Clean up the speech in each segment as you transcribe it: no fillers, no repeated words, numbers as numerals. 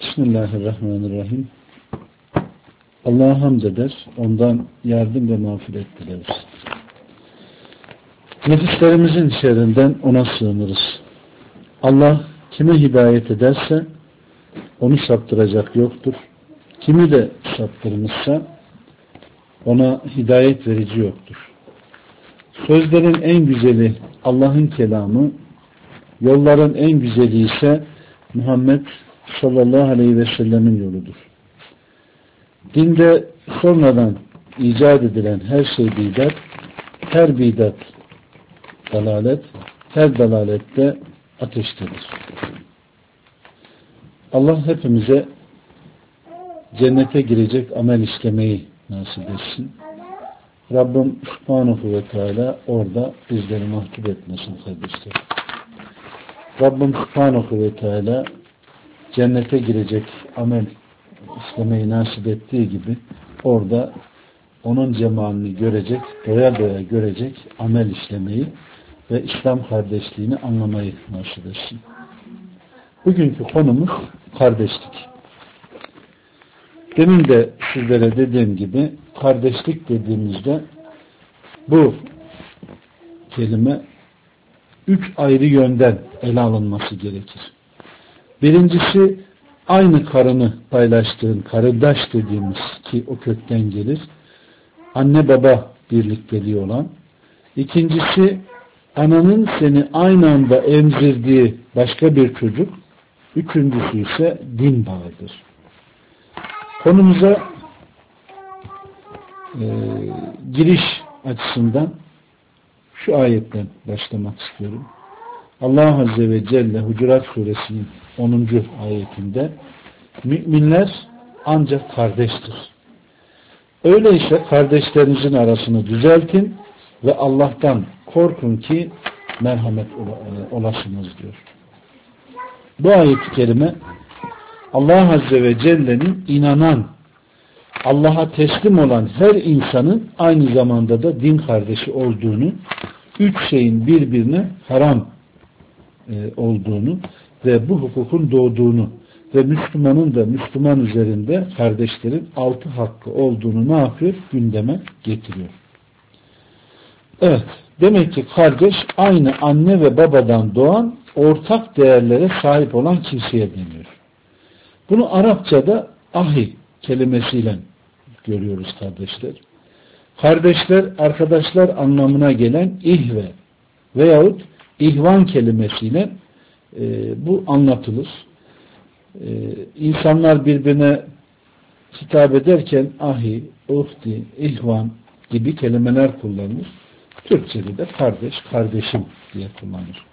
Bismillahirrahmanirrahim. Allah'a hamd eder, ondan yardım ve mağfiret dileriz. Nefislerimizin şerrinden ona sığınırız. Allah kime hidayet ederse onu saptıracak yoktur. Kimi de saptırmışsa ona hidayet verici yoktur. Sözlerin en güzeli Allah'ın kelamı, yolların en güzeli ise Muhammed sallallahu aleyhi ve sellemin yoludur. Dinde sonradan icat edilen her şey bidat, her bidat dalalet, her dalalette ateştedir. Allah hepimize cennete girecek amel işlemeyi nasip etsin. Rabbim Subhanahu ve Teala orada bizleri mahcup etmesin kardeşler. Rabbim Subhanahu ve Teala cennete girecek amel işlemeyi nasip ettiği gibi orada onun cemalini görecek, doya doya görecek amel işlemeyi ve İslam kardeşliğini anlamayı nasip etsin. Bugünkü konumuz kardeşlik. Demin de sizlere dediğim gibi kardeşlik dediğimizde bu kelime 3 ayrı yönden ele alınması gerekir. Birincisi aynı karını paylaştığın kardeş dediğimiz ki o kökten gelir. Anne baba birlikteliği olan. İkincisi ananın seni aynı anda emzirdiği başka bir çocuk. Üçüncüsü ise din bağıdır. Konumuza giriş açısından şu ayetten başlamak istiyorum. Allah Azze ve Celle Hucurat Suresinin 10. ayetinde müminler ancak kardeştir. Öyleyse kardeşlerinizin arasını düzeltin ve Allah'tan korkun ki merhamet olasınız diyor. Bu ayet-i kerime Allah Azze ve Celle'nin inanan, Allah'a teslim olan her insanın aynı zamanda da din kardeşi olduğunu, 3 şeyin birbirine haram olduğunu ve bu hukukun doğduğunu ve Müslümanın da Müslüman üzerinde kardeşlerin 6 hakkı olduğunu ne yapıyor? Gündeme getiriyor. Evet, demek ki kardeş aynı anne ve babadan doğan ortak değerlere sahip olan kimseye deniyor. Bunu Arapçada ahi kelimesiyle görüyoruz kardeşler. Kardeşler, arkadaşlar anlamına gelen ihve veyahut ihvan kelimesiyle bu anlatılır. İnsanlar birbirine hitap ederken ahi, uhti, ihvan gibi kelimeler kullanılır. Türkçede de kardeş, kardeşim diye kullanılır.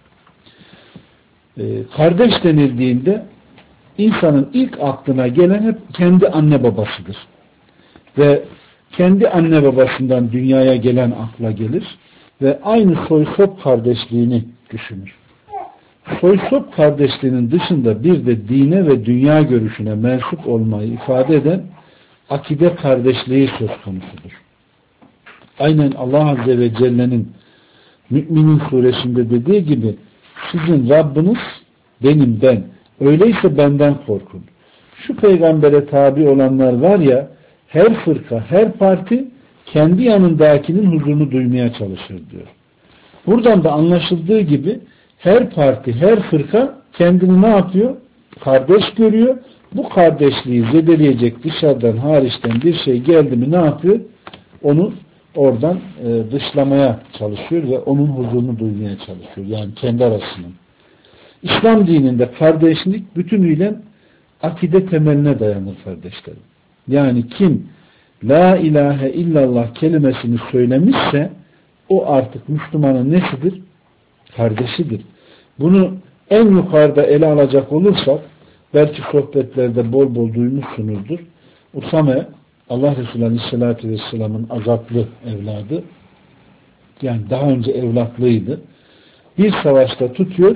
Kardeş denildiğinde insanın ilk aklına gelen hep kendi anne babasıdır. Ve kendi anne babasından dünyaya gelen akla gelir ve aynı soy-sop kardeşliğini düşünür. Soy-sop kardeşliğinin dışında bir de dine ve dünya görüşüne mensup olmayı ifade eden akide kardeşliği söz konusudur. Aynen Allah Azze ve Celle'nin Mü'minin suresinde dediği gibi sizin Rabbiniz benim ben. Öyleyse benden korkun. Şu peygambere tabi olanlar var ya, her fırka, her parti kendi yanındakinin huzurunu duymaya çalışır diyor. Buradan da anlaşıldığı gibi her parti, her fırka kendini ne yapıyor? Kardeş görüyor. Bu kardeşliği zedeleyecek dışarıdan, hariçten bir şey geldi mi ne yapıyor? Onu oradan dışlamaya çalışıyor ve onun huzurunu duymaya çalışıyor. Yani kendi arasının. İslam dininde kardeşlik bütünüyle akide temeline dayanır kardeşlerim. Yani kim la ilahe illallah kelimesini söylemişse o artık Müslümanın nesidir? Kardeşidir. Bunu en yukarıda ele alacak olursak belki sohbetlerde bol bol duymuşsunuzdur. Usame Allah Resulü Aleyhisselatü Vesselam'ın azatlı evladı, yani daha önce evlatlıydı. Bir savaşta tutuyor,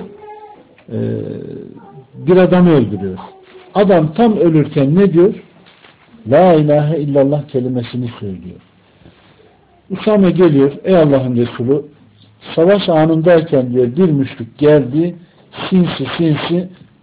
bir adamı öldürüyor. Adam tam ölürken ne diyor? La ilahe illallah kelimesini söylüyor. Usame geliyor, ey Allah'ın Resulü, savaş anındayken diyor bir müşrik geldi, sinsi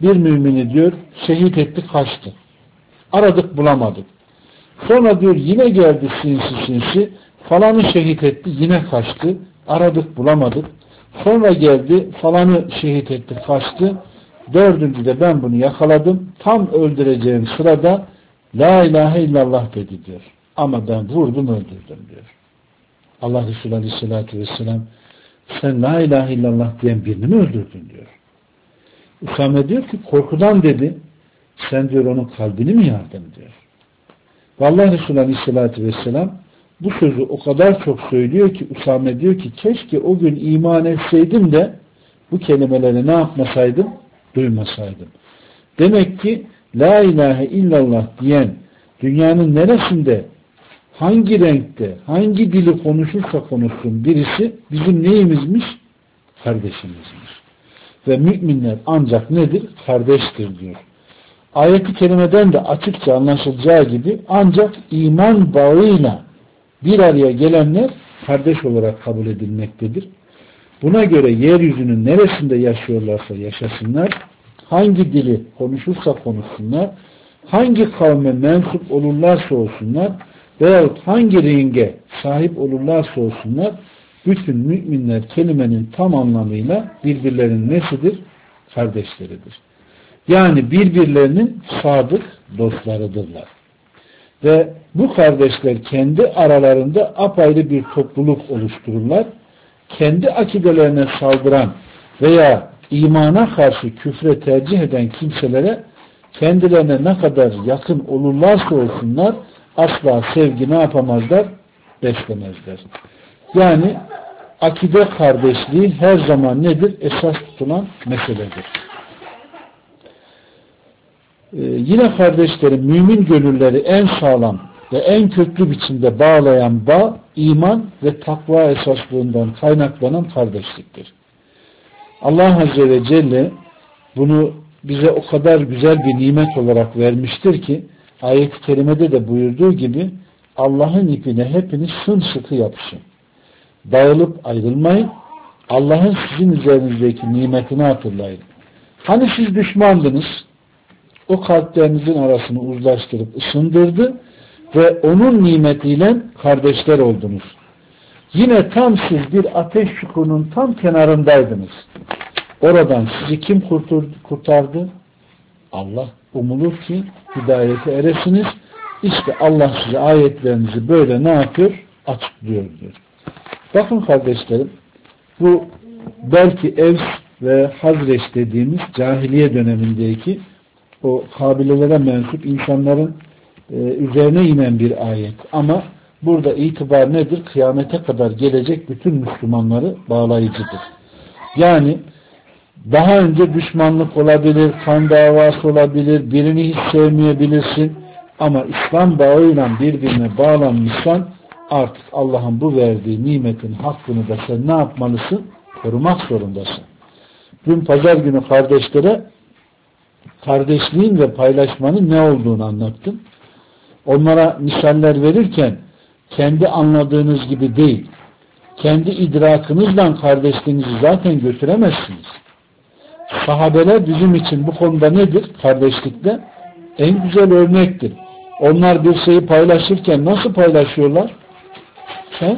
bir mümini diyor şehit etti, kaçtı. Aradık bulamadık. Sonra diyor yine geldi sinsi falanı şehit etti, yine kaçtı. Aradık bulamadık. Sonra geldi falanı şehit etti, kaçtı. Dördüncüde ben bunu yakaladım. Tam öldüreceğim sırada la ilahe illallah dedi diyor. Ama ben vurdum öldürdüm diyor. Allah Resulü Aleyhisselatü Vesselam sen la ilahe illallah diyen birini mi öldürdün diyor. Usame diyor ki korkudan dedi. Sen diyor onun kalbini mi yardın diyor. Vallahi Resulü Aleyhisselatü Vesselam bu sözü o kadar çok söylüyor ki Usame diyor ki keşke o gün iman etseydim de bu kelimeleri ne yapmasaydım? Duymasaydım. Demek ki la ilahe illallah diyen dünyanın neresinde, hangi renkte, hangi dili konuşursa konuşsun birisi bizim neyimizmiş? Kardeşimizmiş. Ve müminler ancak nedir? Kardeştir diyor. Ayet-i kerimeden de açıkça anlaşılacağı gibi ancak iman bağıyla bir araya gelenler kardeş olarak kabul edilmektedir. Buna göre yeryüzünün neresinde yaşıyorlarsa yaşasınlar, hangi dili konuşursa konuşsunlar, hangi kavme mensup olurlarsa olsunlar veyahut hangi renge sahip olurlarsa olsunlar, bütün müminler kelimenin tam anlamıyla birbirlerinin nesidir? Kardeşleridir. Yani birbirlerinin sadık dostlarıdırlar. Ve bu kardeşler kendi aralarında apayrı bir topluluk oluştururlar. Kendi akidelerine saldıran veya imana karşı küfre tercih eden kimselere kendilerine ne kadar yakın olurlarsa olsunlar asla sevgi ne yapamazlar? Beslemezler. Yani akide kardeşliği her zaman nedir? Esas tutulan meseledir. Yine kardeşlerim mümin gönülleri en sağlam ve en köklü biçimde bağlayan bağ iman ve takva esaslığından kaynaklanan kardeşliktir. Allah Azze ve Celle bunu bize o kadar güzel bir nimet olarak vermiştir ki ayet-i kerimede de buyurduğu gibi Allah'ın ipine hepiniz sımsıkı yapışın. Dağılıp ayrılmayın. Allah'ın sizin üzerinizdeki nimetini hatırlayın. Hani siz düşmandınız, o kalplerinizin arasını uzlaştırıp ısındırdı ve onun nimetiyle kardeşler oldunuz. Yine tam siz bir ateş çukurunun tam kenarındaydınız. Oradan sizi kim kurtardı? Allah. Umulur ki hidayete eresiniz. İşte Allah size ayetlerinizi böyle ne yapıyor? Açıklıyor diyor. Bakın kardeşlerim, bu belki Evs ve Hazreç dediğimiz cahiliye dönemindeki o kabilelere mensup insanların üzerine inen bir ayet. Ama burada itibar nedir? Kıyamete kadar gelecek bütün Müslümanları bağlayıcıdır. Yani daha önce düşmanlık olabilir, kan davası olabilir, birini hiç sevmeyebilirsin ama İslam bağıyla birbirine bağlanmışsan artık Allah'ın bu verdiği nimetin hakkını da sen ne yapmalısın? Korumak zorundasın. Dün pazar günü kardeşlere kardeşliğin ve paylaşmanın ne olduğunu anlattım. Onlara misaller verirken kendi anladığınız gibi değil, kendi idrakınızla kardeşliğinizi zaten götüremezsiniz. Sahabeler bizim için bu konuda nedir? Kardeşlikte en güzel örnektir. Onlar bir şeyi paylaşırken nasıl paylaşıyorlar? Sen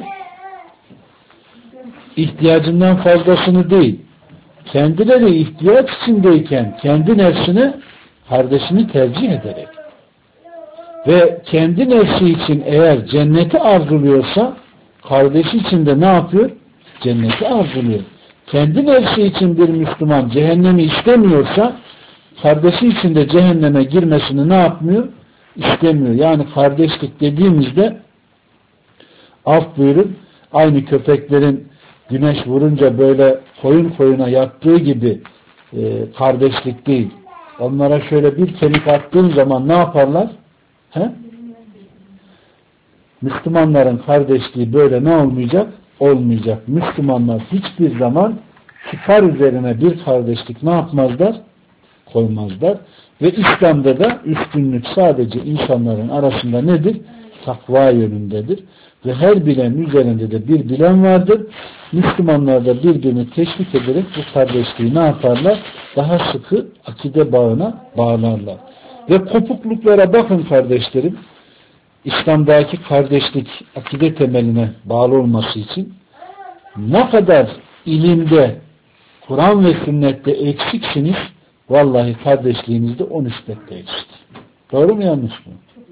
ihtiyacından fazlasını değil, kendileri ihtiyaç içindeyken kendi nefsine kardeşini tercih ederek ve kendi nefsi için eğer cenneti arzuluyorsa kardeşi için de ne yapıyor? Cenneti arzuluyor. Kendi nefsi için bir Müslüman cehennemi istemiyorsa kardeşi için de cehenneme girmesini ne yapmıyor? İstemiyor. Yani kardeşlik dediğimizde af buyurun, aynı köpeklerin güneş vurunca böyle koyun koyuna yattığı gibi kardeşlik değil. Onlara şöyle bir kemik attığın zaman ne yaparlar? He? Müslümanların kardeşliği böyle ne olmayacak? Olmayacak. Müslümanlar hiçbir zaman çıkar üzerine bir kardeşlik ne yapmazlar? Koymazlar. Ve İslam'da da üstünlük sadece insanların arasında nedir? Takva yönündedir. ve her bilenin üzerinde de bir bilen vardır. Müslümanlar da birbirini teşvik ederek bu kardeşliği ne yaparlar? Daha sıkı akide bağına bağlarlar. Ve kopukluklara bakın kardeşlerim. İslam'daki kardeşlik akide temeline bağlı olması için ne kadar ilimde, Kur'an ve sünnette eksiksiniz, vallahi kardeşliğinizde 10 nispette eksik. Doğru mu yanlış mı?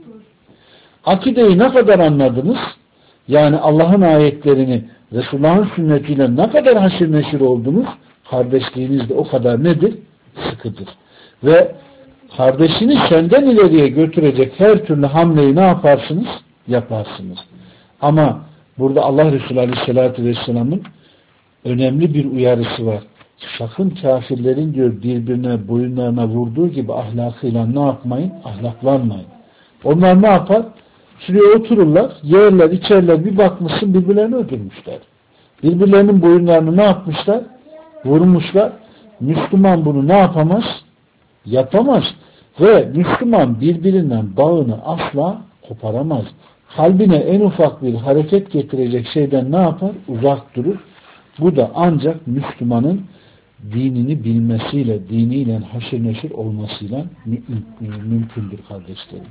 Akideyi ne kadar anladınız? Yani Allah'ın ayetlerini, Resulullah'ın sünnetiyle ne kadar haşir neşir oldunuz? Kardeşliğiniz de o kadar nedir? Sıkıdır. Ve kardeşini senden ileriye götürecek her türlü hamleyi ne yaparsınız? Yaparsınız. Ama burada Allah Resulü Aleyhisselatü Vesselam'ın önemli bir uyarısı var. Sakın kafirlerin diyor birbirine boyunlarına vurduğu gibi ahlakıyla ne yapmayın? Ahlaklanmayın. Onlar ne yapar? Şuraya otururlar, yerler, içerler, bir bakmışsın birbirlerini öldürmüşler. Birbirlerinin boyunlarını ne yapmışlar? Vurmuşlar. Müslüman bunu ne yapamaz? Yapamaz. Ve Müslüman birbirinden bağını asla koparamaz. Kalbine en ufak bir hareket getirecek şeyden ne yapar? Uzak durur. Bu da ancak Müslümanın dinini bilmesiyle, diniyle haşır neşir olmasıyla mümkündür kardeşlerim.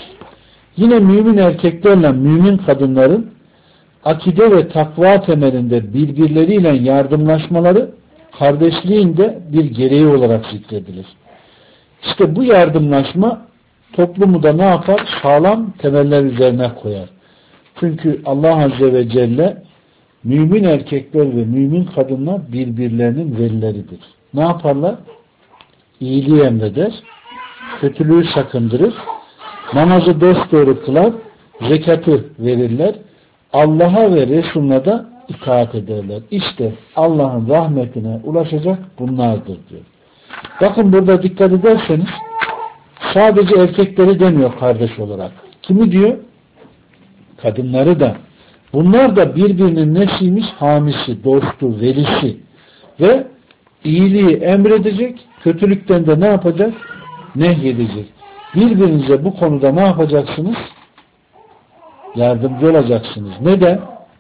Yine mümin erkeklerle mümin kadınların akide ve takva temelinde birbirleriyle yardımlaşmaları kardeşliğin de bir gereği olarak zikredilir. İşte bu yardımlaşma toplumu da ne yapar? Sağlam temeller üzerine koyar. Çünkü Allah Azze ve Celle mümin erkekler ve mümin kadınlar birbirlerinin velileridir. Ne yaparlar? İyiliği emreder, kötülüğü sakındırır, namazı dosdoğru kılar, zekatı verirler, Allah'a ve Resulüne da itaat ederler. İşte Allah'ın rahmetine ulaşacak bunlardır diyor. Bakın burada dikkat ederseniz sadece erkekleri demiyor kardeş olarak. Kimi diyor? Kadınları da. Bunlar da birbirinin nesiymiş? Hamisi, dostu, velisi ve iyiliği emredecek, kötülükten de ne yapacak? Nehyedecek. Birbirinize bu konuda ne yapacaksınız? Yardımcı olacaksınız. Neden?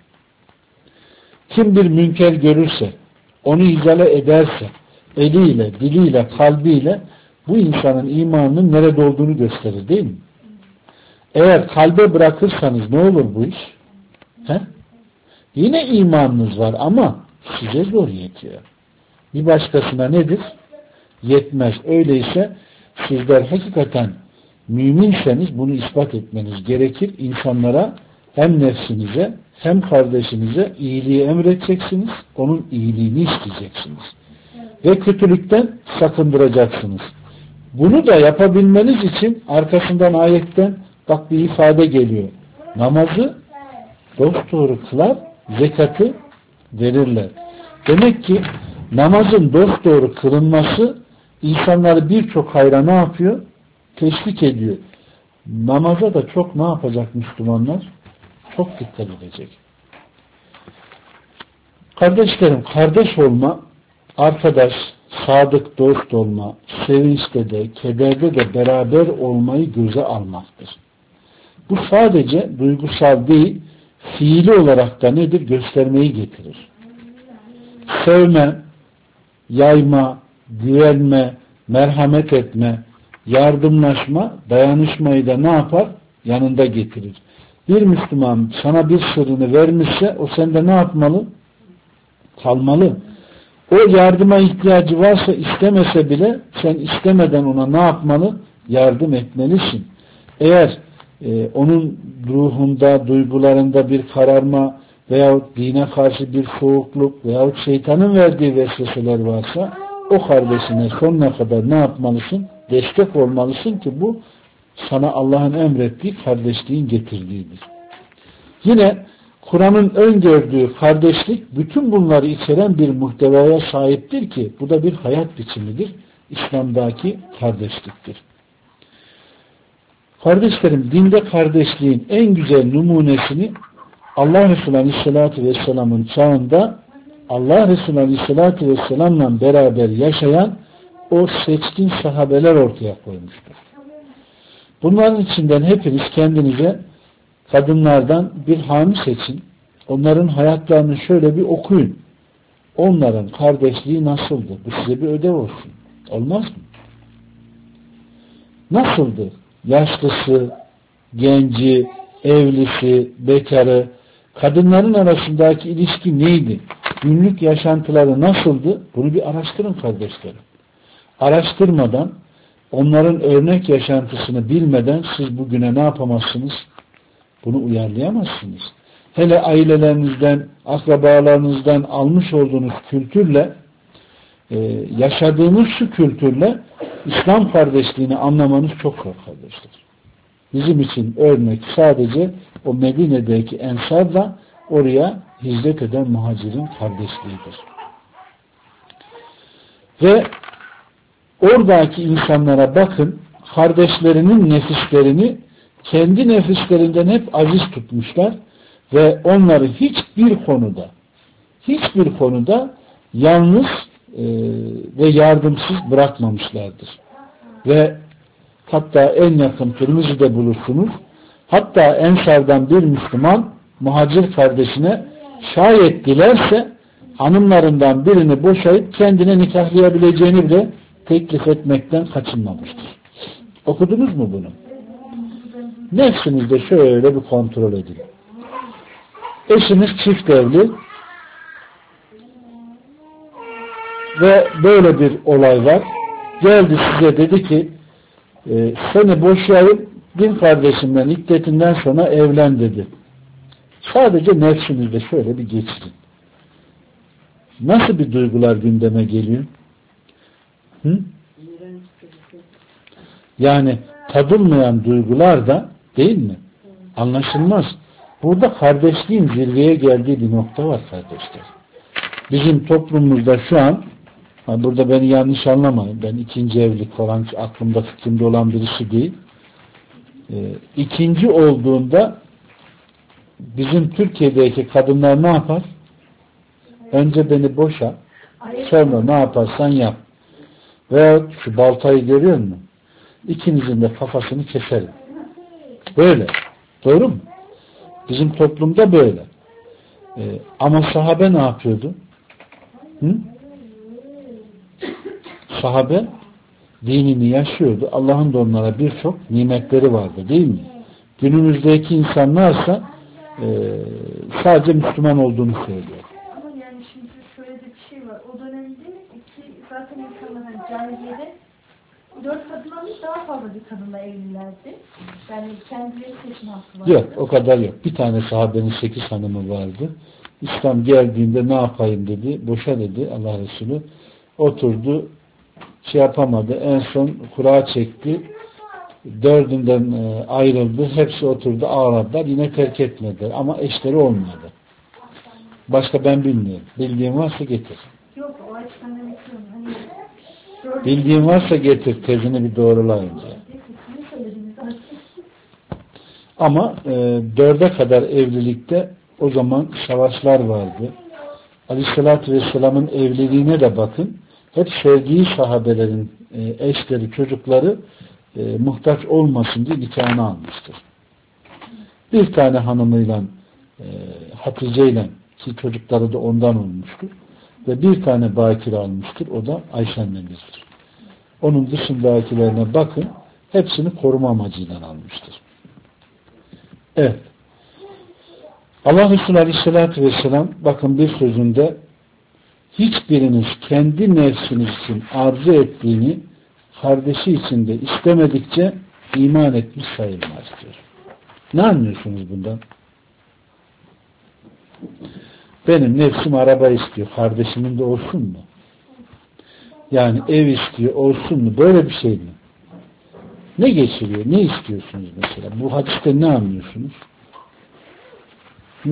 Kim bir münker görürse, onu izale ederse, eliyle, diliyle, kalbiyle bu insanın imanının nerede olduğunu gösterir değil mi? Eğer kalbe bırakırsanız ne olur bu iş? He? Yine imanınız var ama size zor yetiyor. Bir başkasına nedir? Yetmez. Öyleyse sizler hakikaten müminseniz bunu ispat etmeniz gerekir. İnsanlara hem nefsinize hem kardeşinize iyiliği emredeceksiniz. Onun iyiliğini isteyeceksiniz. Ve kötülükten sakındıracaksınız. Bunu da yapabilmeniz için arkasından ayetten bak bir ifade geliyor. Namazı dosdoğru kılar, zekatı verirler. Demek ki namazın dosdoğru kılınması insanları birçok hayra ne yapıyor? Teşvik ediyor. Namaza da çok ne yapacak Müslümanlar? Çok dikkat edecek. Kardeşlerim, kardeş olma, arkadaş, sadık dost olma, sevinçte de, kederde de beraber olmayı göze almaktır. Bu sadece duygusal değil, fiili olarak da nedir? Göstermeyi getirir. Sevme, yayma, güvenme, merhamet etme, yardımlaşma, dayanışmayı da ne yapar? Yanında getirir. Bir Müslüman sana bir sırrını vermişse o sende ne yapmalı? Kalmalı. O yardıma ihtiyacı varsa istemese bile sen istemeden ona ne yapmalı? Yardım etmelisin. Eğer onun ruhunda, duygularında bir kararma veyahut dine karşı bir soğukluk veyahut şeytanın verdiği vesveseler varsa o kardeşine sonuna kadar ne yapmalısın? Destek olmalısın ki bu sana Allah'ın emrettiği kardeşliğin getirdiğidir. Yine Kur'an'ın öngördüğü kardeşlik bütün bunları içeren bir muhtevaya sahiptir ki bu da bir hayat biçimidir. İslam'daki kardeşliktir. Kardeşlerim, dinde kardeşliğin en güzel numunesini Allah Resulü Aleyhisselatü Vesselam'ın çağında Allah Resulü Aleyhisselatü Vesselam'la beraber yaşayan o seçkin sahabeler ortaya koymuştur. Bunların içinden hepiniz kendinize kadınlardan bir hami seçin. Onların hayatlarını şöyle bir okuyun. Onların kardeşliği nasıldı? Bu size bir ödev olsun. Olmaz mı? Nasıldı? Yaşlısı, genci, evlisi, bekarı, kadınların arasındaki ilişki neydi? Günlük yaşantıları nasıldı? Bunu bir araştırın kardeşlerim. Araştırmadan, onların örnek yaşantısını bilmeden siz bugüne ne yapamazsınız? Bunu uyarlayamazsınız. Hele ailelerinizden, akrabalarınızdan almış olduğunuz kültürle, yaşadığınız şu kültürle İslam kardeşliğini anlamanız çok zor kardeşler. Bizim için örnek sadece o Medine'deki ensarla oraya hicret eden muhacirin kardeşliğidir. Ve oradaki insanlara bakın, kardeşlerinin nefislerini kendi nefislerinden hep aziz tutmuşlar ve onları hiçbir konuda yalnız ve yardımsız bırakmamışlardır. Ve hatta en yakın Tirmizi'de bulursunuz. Hatta Ensar'dan bir Müslüman muhacir kardeşine şayet dilerse hanımlarından birini boşayıp kendine nikahlayabileceğini bile teklif etmekten kaçınmamıştır. Okudunuz mu bunu? Nefsinizde şöyle bir kontrol edin. Eşiniz çift evli ve böyle bir olay var. Geldi size dedi ki seni boşayıp din kardeşimden iddetinden sonra evlen dedi. Sadece nefsinizde şöyle bir geçirin. Nasıl bir duygular gündeme geliyor? Hı? Yani tadılmayan duygular da değil mi? Anlaşılmaz. Burada kardeşliğin zirveye geldiği bir nokta var kardeşler. Bizim toplumumuzda şu an, burada beni yanlış anlamayın, ben ikinci evlilik falan aklımda fikrimde olan birisi değil. İkinci olduğunda bizim Türkiye'deki kadınlar ne yapar? Önce beni boşa, sonra ne yaparsan yap. Veya şu baltayı görüyor musun? İkinizin de kafasını keserim. Böyle. Doğru mu? Bizim toplumda böyle. Ama sahabe ne yapıyordu? Hı? Sahabe dinini yaşıyordu. Allah'ın da onlara birçok nimetleri vardı değil mi? Günümüzdeki insanlarsa sadece Müslüman olduğunu söylüyor. Ama yani şimdi şöyle de bir şey var. O dönemde zaten insanlar hani cahiliyede 4 kadınla daha fazla bir kadınla evlilerdi. Yani kendileri seçim hakkı vardı. Yok, o kadar yok. Bir tane sahabenin 8 hanımı vardı. İslam geldiğinde ne yapayım dedi. Boşa dedi Allah Resulü. Oturdu. Şey yapamadı. En son kura çekti. 4'ünden ayrıldı. Hepsi oturdu. Ağladılar. Yine terk etmediler. Ama eşleri olmadı. Başka ben bilmiyorum. Bildiğin varsa getir. Yok, o açıdan demek istiyorum. Hani bildiğin varsa getir. Tezini bir doğrulayınca. Ama 4'e kadar evlilikte o zaman savaşlar vardı. Aleyhissalatü Vesselam'ın evliliğine de bakın. Hep sevdiği sahabelerin eşleri, çocukları muhtaç olmasın diye nikahını almıştır. Bir tane hanımıyla Hatice ile ki çocukları da ondan olmuştur. Ve bir tane bakir almıştır. O da Ayşe annemizdir. Onun dışındakilerine bakın. Hepsini koruma amacıyla almıştır. Evet. Allah Resulü Aleyhisselatü Vesselam bakın bir sözünde hiçbiriniz kendi nefsiniz için arzu ettiğini kardeşi için de istemedikçe iman etmiş sayılmaz diyor. Ne anlıyorsunuz bundan? Benim nefsim araba istiyor. Kardeşimin de olsun mu? Yani ev istiyor. Olsun mu? Böyle bir şey mi? Ne geçiriyor? Ne istiyorsunuz mesela? Bu hadiste ne anlıyorsunuz? Hı?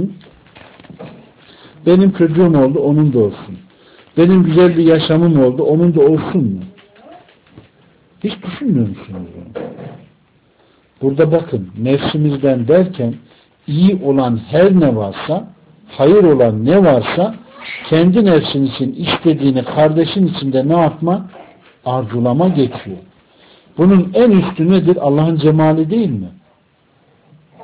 Benim çocuğum oldu. Onun da olsun. Benim güzel bir yaşamım oldu. Onun da olsun mu? Hiç düşünmüyor musunuz bunu? Burada bakın nefsimizden derken iyi olan her ne varsa, hayır olan ne varsa kendi nefsin için istediğini kardeşin içinde ne yapma? Arzulama geçiyor. Bunun en üstü nedir? Allah'ın cemali değil mi?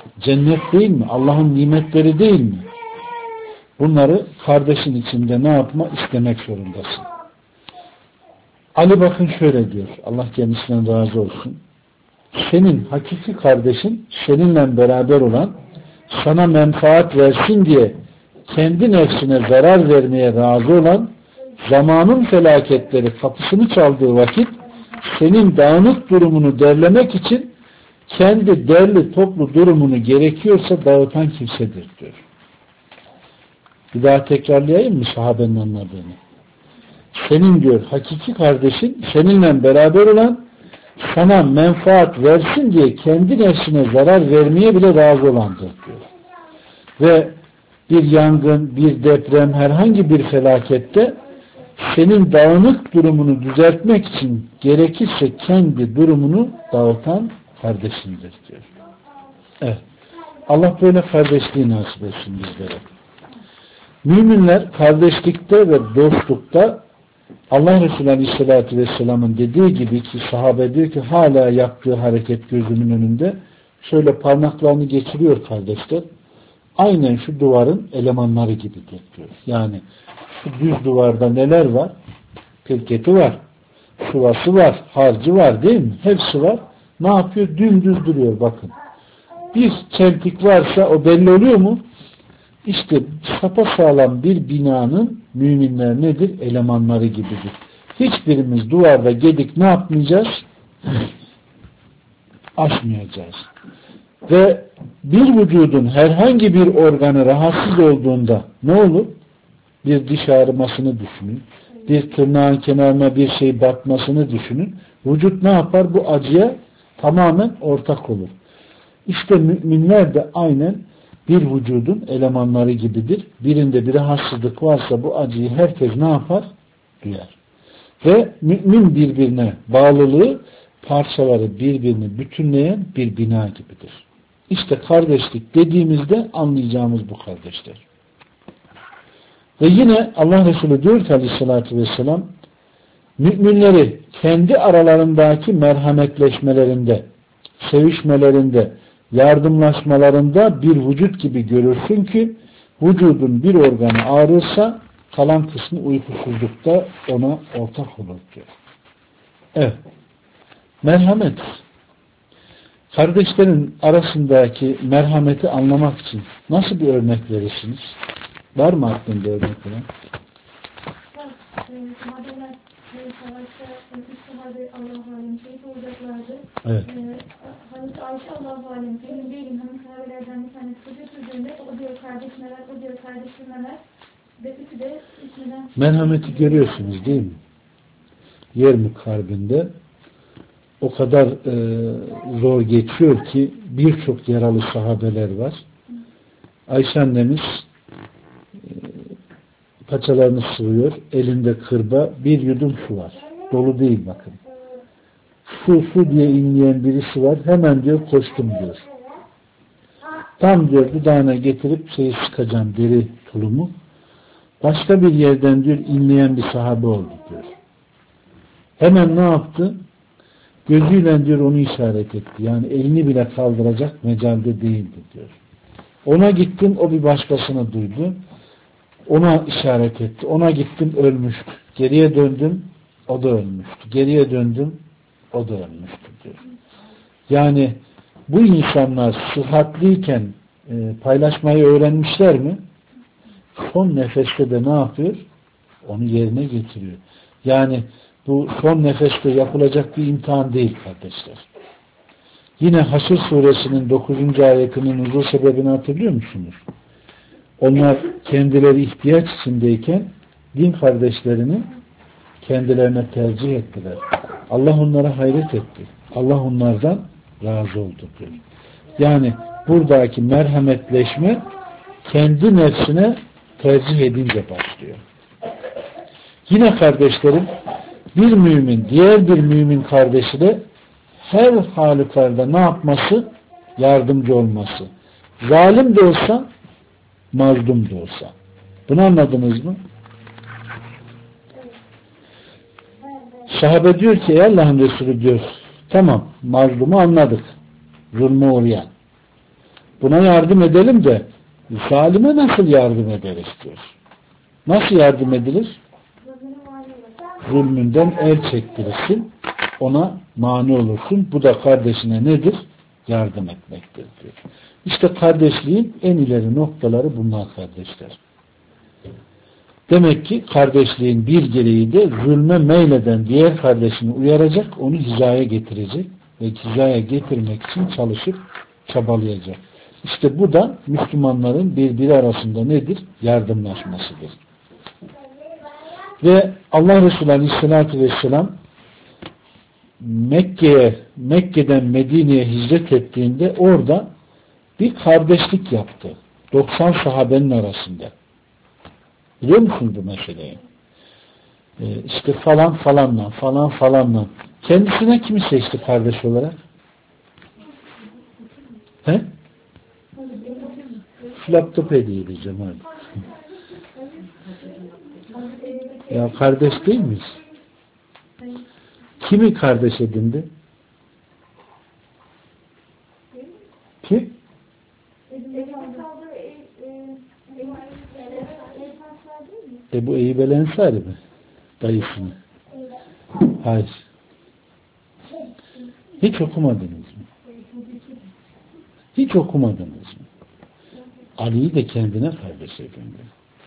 cennet değil mi? Allah'ın nimetleri değil mi? Bunları kardeşin içinde ne yapma? İstemek zorundasın. Ali bakın şöyle diyor. Allah kendisinden razı olsun. Senin hakiki kardeşin seninle beraber olan, sana menfaat versin diye kendi nefsine zarar vermeye razı olan, zamanın felaketleri kapısını çaldığı vakit senin dağınık durumunu derlemek için kendi derli toplu durumunu gerekiyorsa dağıtan kimsedir diyor. Bir daha tekrarlayayım mı sahabenin anladığını? Senin diyor hakiki kardeşin seninle beraber olan, sana menfaat versin diye kendi nefsine zarar vermeye bile razı olandır diyor. Ve bir yangın, bir deprem, herhangi bir felakette senin dağınık durumunu düzeltmek için gerekirse kendi durumunu dağıtan kardeşindir diyor. Evet. Allah böyle kardeşliği nasip etsin bizlere. Müminler kardeşlikte ve dostlukta Allah Resulü Aleyhisselatü Vesselam'ın dediği gibi ki sahabe diyor ki hala yaptığı hareket gözümün önünde, şöyle parmaklarını geçiriyor kardeşler. Aynen şu duvarın elemanları gibidir diyor. Yani şu düz duvarda neler var? Pirketi var, sıvası var, harcı var değil mi? Hepsi var. Ne yapıyor? Dümdüz duruyor bakın. Bir çentik varsa o belli oluyor mu? İşte sapasağlam bir binanın müminler nedir? Elemanları gibidir. Hiçbirimiz duvarda gedik ne yapmayacağız? Aşmayacağız. Ve bir vücudun herhangi bir organı rahatsız olduğunda ne olur? Bir diş ağrımasını düşünün. Bir tırnağın kenarına bir şey batmasını düşünün. Vücut ne yapar? Bu acıya tamamen ortak olur. İşte müminler de aynen bir vücudun elemanları gibidir. Birinde bir rahatsızlık varsa bu acıyı herkes ne yapar? Duyar. Ve mümin birbirine bağlılığı, parçaları birbirini bütünleyen bir bina gibidir. İşte kardeşlik dediğimizde anlayacağımız bu kardeşler. Ve yine Allah Resulü diyor ki Aleyhisselatü Vesselam, müminleri kendi aralarındaki merhametleşmelerinde, sevişmelerinde, yardımlaşmalarında bir vücut gibi görürsün ki vücudun bir organı ağrırsa kalan kısmı uykusuzlukta ona ortak olur diyor. Evet. Merhamet. Kardeşlerin arasındaki merhameti anlamak için nasıl bir örnek verirsiniz? Var mı aklında örnek olan? Evet. Hazreti Ayşe Allahu Alem benim değilim hanım sahabelerden bir tanesi koca sözünde o diyor kardeşim neler, o diyor kardeşim neler ve üçü de içinden merhameti görüyorsunuz değil mi? Yer mi kalbinde o kadar zor geçiyor ki birçok yaralı sahabeler var. Ayşe annemiz paçalarını sıvıyor, elinde kırba bir yudum su var. Dolu değil bakın. Su diye inleyen birisi var. Hemen diyor koştum diyor. Tam diyor dudağına getirip şeyi sıkacağım deri tulumu. Başka bir yerden diyor inleyen bir sahabe oldu diyor. Hemen ne yaptı? Gözüyle diyor onu işaret etti. Yani elini bile kaldıracak mecalde değildi diyor. Ona gittim o bir başkasını duydu. Ona işaret etti. Ona gittim ölmüştü. Geriye döndüm o da ölmüştü. Geriye döndüm o da ölmüştü diyor. Yani bu insanlar sıhhatliyken paylaşmayı öğrenmişler mi? Son nefeste de ne yapıyor? Onu yerine getiriyor. Yani bu son nefeste yapılacak bir imtihan değil kardeşler. Yine Haşr suresinin 9. ayetinin nuzul sebebini hatırlıyor musunuz? Onlar kendileri ihtiyaç içindeyken din kardeşlerini kendilerine tercih ettiler. Allah onlara hayret etti. Allah onlardan razı oldu diyor. Yani buradaki merhametleşme kendi nefsine tercih edince başlıyor. Yine kardeşlerim bir mümin diğer bir mümin kardeşine her halükarda ne yapması? Yardımcı olması. Zalim de olsa mazlum da olsa. Bunu anladınız mı? Sahabe diyor ki ey Allah'ın Resulü diyor tamam mazlumu anladık. Zulme uğrayan. Buna yardım edelim de zalime nasıl yardım ederiz diyor. Nasıl yardım edilir? Zulmünden el çektirirsin. Ona mani olursun. Bu da kardeşine nedir? Yardım etmektir diyor. İşte kardeşliğin en ileri noktaları bunlar kardeşler. Demek ki kardeşliğin bir gereği de zulme meyleden diğer kardeşini uyaracak, onu hizaya getirecek ve hizaya getirmek için çalışıp çabalayacak. İşte bu da Müslümanların birbiri arasında nedir? Yardımlaşmasıdır. Ve Allah Resulü Aleyhisselatü Vesselam Mekke'den Medine'ye hicret ettiğinde orada bir kardeşlik yaptı. 90 sahabenin arasında. Biliyor musunuz bu meseleyi? İşte falanla. Kendisine kimi seçti kardeş olarak? He? Laptop hediye edeceğim hadi. Ya kardeş değil miyiz? Kimi kardeş edindi? Kim? Ebu Eyyub el-Ensari mi? Dayısını. Hayır. Hiç okumadınız mı? Hiç okumadınız mı? Ali'yi de kendine kardeş edindi.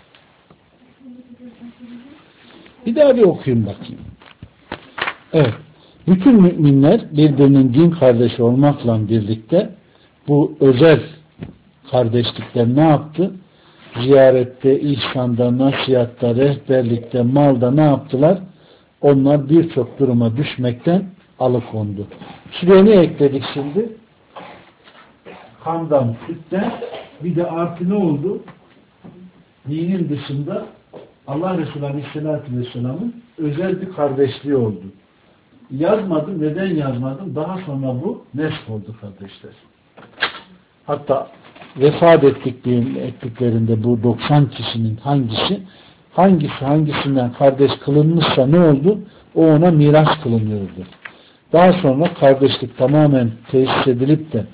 Bir daha bir okuyun bakayım. Evet. Bütün müminler birbirinin din kardeşi olmakla birlikte bu özel kardeşlikler ne yaptı? Ziyarette, ihsanda, nasihatta, rehberlikte, malda ne yaptılar? Onlar birçok duruma düşmekten alıkondu. Şuraya ne ekledik şimdi? Kandan, sütten bir de artı ne oldu? Dinin dışında Allah Resulü Aleyhisselatü Vesselam'ın özel bir kardeşliği oldu. Yazmadım. Neden yazmadım? Daha sonra bu nesk oldu kardeşler. Hatta vefat ettiklerinde bu 90 kişinin hangisinden kardeş kılınmışsa ne oldu? O ona miras kılınıyordu. Daha sonra kardeşlik tamamen tesis edilip de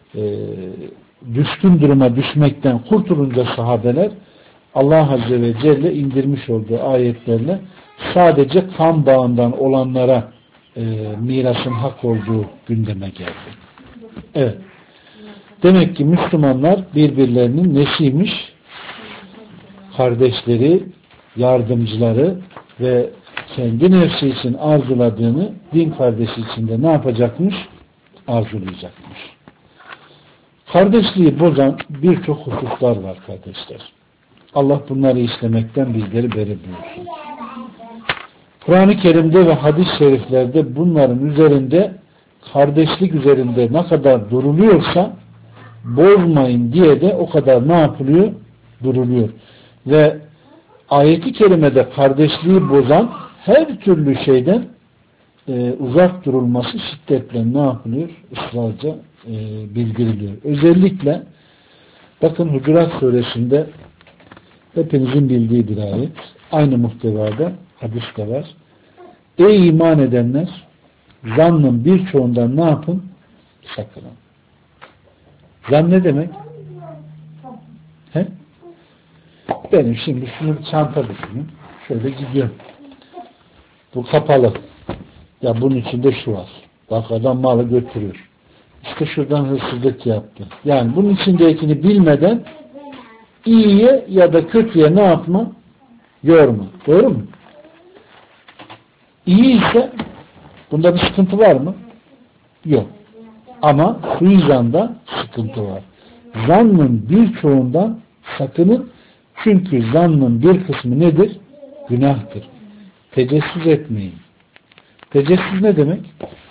düşkün duruma düşmekten kurtulunca sahabeler Allah Azze ve Celle indirmiş olduğu ayetlerle sadece kan bağından olanlara mirasın hak olduğu gündeme geldi. Evet. Demek ki Müslümanlar birbirlerinin nesiymiş? Kardeşleri, yardımcıları ve kendi nefsi için arzuladığını din kardeşi için de ne yapacakmış? Arzulayacakmış. Kardeşliği bozan birçok hususlar var kardeşler. Allah bunları işlemekten bizleri beri buyursun. Kur'an-ı Kerim'de ve hadis-i şeriflerde bunların üzerinde, kardeşlik üzerinde ne kadar duruluyorsa bozmayın diye de o kadar ne yapılıyor? Duruluyor. Ve ayet-i kerimede kardeşliği bozan her türlü şeyden uzak durulması şiddetle ne yapılıyor? Israrca bildiriliyor. Özellikle bakın Hucurat Suresinde hepinizin bildiği bir ayet. Aynı muhtevada hadis de var. Ey iman edenler, zannın birçoğundan ne yapın? Sakının. Zan ne demek? He? Benim şimdi şunu bir çanta düşünün. Şöyle gidiyorum. Bu kapalı. Ya bunun içinde şu var. Bak adam malı götürüyor. İşte şuradan hırsızlık yaptı. Yani bunun içindekini bilmeden iyiye ya da kötüye ne yapma? Yorma. Doğru mu? İyi ise bunda bir sıkıntı var mı? Yok. Ama suizanda sıkıntı var. Zannın birçoğundan sakının. Çünkü zannın bir kısmı nedir? Günahtır. Tecessüs etmeyin. Tecessüs ne demek?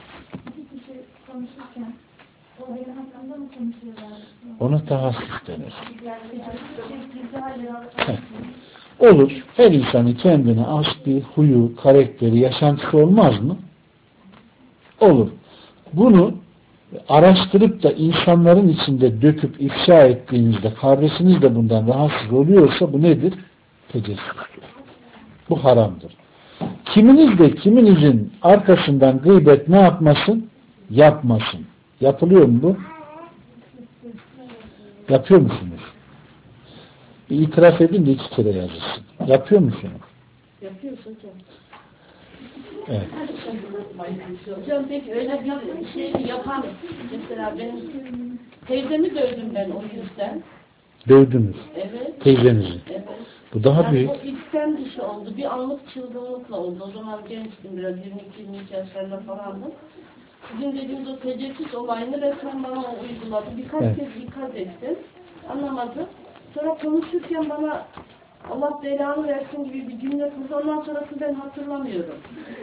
Ona tahassus denir. Olur. Her insanın kendine az bir huyu, karakteri, yaşantısı olmaz mı? Olur. Bunu araştırıp da insanların içinde döküp ifşa ettiğinizde kardeşiniz de bundan rahatsız oluyorsa bu nedir? Tecessüstür. Bu haramdır. Kiminiz de kiminizin arkasından gıybet ne yapmasın? Yapmasın. Yapılıyor mu bu? Yapıyor musunuz? Bir itiraf edin de 2 kere yazılsın. Yapıyor musunuz? Yapıyoruz hocam. Evet. Hocam peki öyle bir şey yapan, mesela benim teyzemi dövdüm ben o yüzden. Dövdünüz. Evet. Teyzenizi. Evet. Bu daha Yani büyük. o içten dışı oldu. Bir anlık çılgınlıkla oldu. O zaman gençtim biraz. 22-23 yaşlarında falandım. Sizin dediğiniz o tecessüs olayını resmen bana o uyguladı. Birkaç Evet. kez ikaz ettim. Anlamadım. Sonra konuşurken bana Allah belanı versin gibi bir cümle kurdu. Ondan sonrasını ben hatırlamıyorum.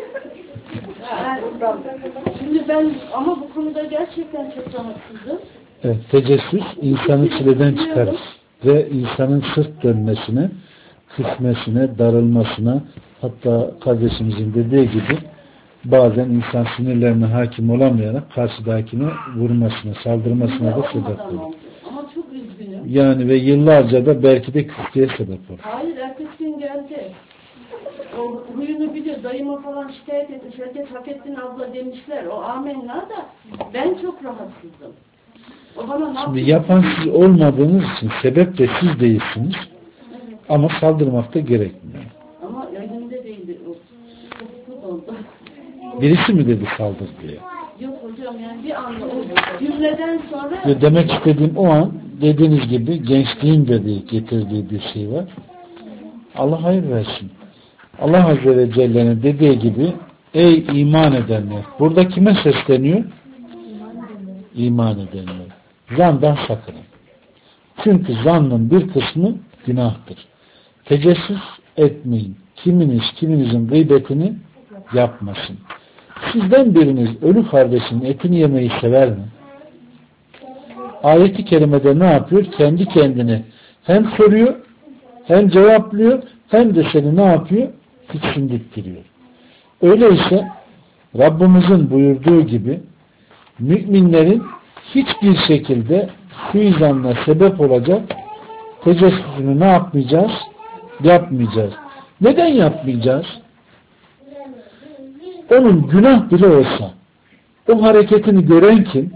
Yani, şimdi ben ama bu konuda gerçekten çok rahatsızım. Evet, tecessüs insanı çileden çıkarır ve insanın sırt dönmesine, küsmesine, darılmasına, hatta kardeşimizin dediği gibi bazen insan sinirlerine hakim olamayarak karşıdakine vurmasına, saldırmasına da sebep olur. Ama çok üzgünüm. Yani ve yıllarca da belki de küslüğe sebep olur. Hayır, ertesi gün geldi. O huyunu biliyor, dayıma falan şikayet etmiş. Herkes hak ettin abla demişler. O amenna da ben çok rahatsızım. O bana Şimdi yapan siz olmadığınız için sebep de siz değilsiniz. Evet. Ama saldırmak da gerekmiyor. Ama önümde değildi o. Çok oldu. Birisi mi dedi saldır diye? Yok hocam yani bir anda oldu. Cümleden sonra... Ve demek istediğim o an dediğiniz gibi gençliğin dediği, getirdiği bir şey var. Allah hayır versin. Allah Azze ve Celle'nin dediği gibi ey iman edenler. Burada kime sesleniyor? İman edenler. Zandan sakının. Çünkü zannın bir kısmı günahtır. Tecessüs etmeyin. Kiminizin gıybetini yapmasın. Sizden biriniz ölü kardeşinin etini yemeyi sever mi? Ayet-i kerimede ne yapıyor? Kendi kendine hem soruyor, hem cevaplıyor, hem de seni ne yapıyor? Tiksindirtiyor. Öyleyse Rabbimizin buyurduğu gibi müminlerin hiçbir şekilde suizanla sebep olacak tecessüsünü ne yapmayacağız? Yapmayacağız. Neden yapmayacağız? Onun günah bile olsa o hareketini gören kim?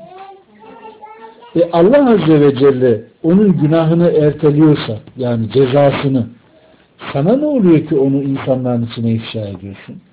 Allah Azze ve Celle onun günahını erteliyorsa, yani cezasını, sana ne oluyor ki onu insanların içine ifşa ediyorsun?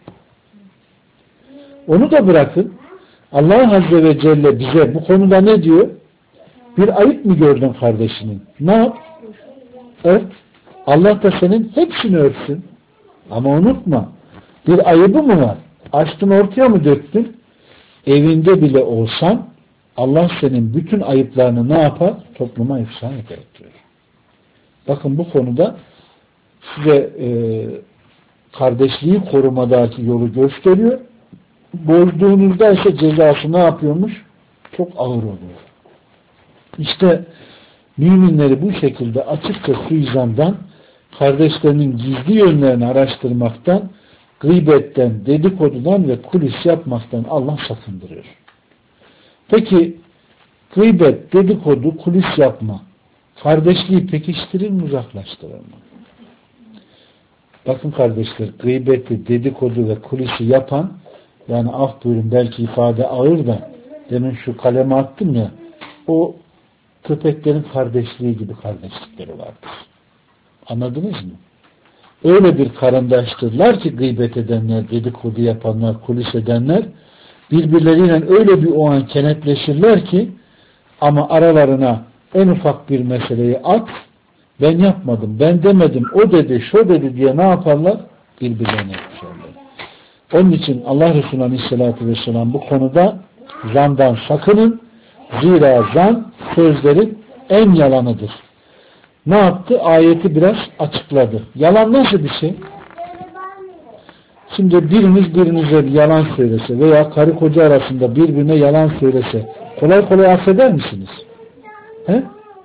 Onu da bırakın. Allah Azze ve Celle bize bu konuda ne diyor? Bir ayıp mı gördün kardeşinin? Ne yap? Ört. Allah da senin hepsini örtsün. Ama unutma. Bir ayıbı mı var? Açtın ortaya mı döktün? Evinde bile olsan Allah senin bütün ayıplarını ne yapar? Topluma ifşa eder diyor. Bakın bu konuda size kardeşliği korumadaki yolu gösteriyor. Bozduğunuzda ise cezası ne yapıyormuş? Çok ağır oluyor. İşte müminleri bu şekilde açıkça suizandan, kardeşlerinin gizli yönlerini araştırmaktan, gıybetten, dedikodudan ve kulis yapmaktan Allah sakındırıyor. Peki gıybet, dedikodu, kulis yapma kardeşliği pekiştirir mi, uzaklaştırır mı? Bakın kardeşler, gıybeti, dedikodu ve kulisi yapan, yani af buyurun belki ifade ağır da demin şu kaleme attım ya, o köpeklerin kardeşliği gibi kardeşlikleri vardır. Anladınız mı? Öyle bir karındaştırlar ki gıybet edenler, dedikodu yapanlar, kulis edenler birbirleriyle öyle bir o an kenetleşirler ki, ama aralarına en ufak bir meseleyi at, ben yapmadım, ben demedim, o dedi, şu dedi diye ne yaparlar? Birbirlerine yapışırlar. Onun için Allah Resulü Aleyhisselatü Vesselam bu konuda zandan sakının. Zira zan sözlerin en yalanıdır. Ne yaptı? Ayeti biraz açıkladı. Yalan nasıl bir şey? Şimdi biriniz birinize bir yalan söylese veya karı koca arasında birbirine yalan söylese kolay kolay affeder misiniz? He?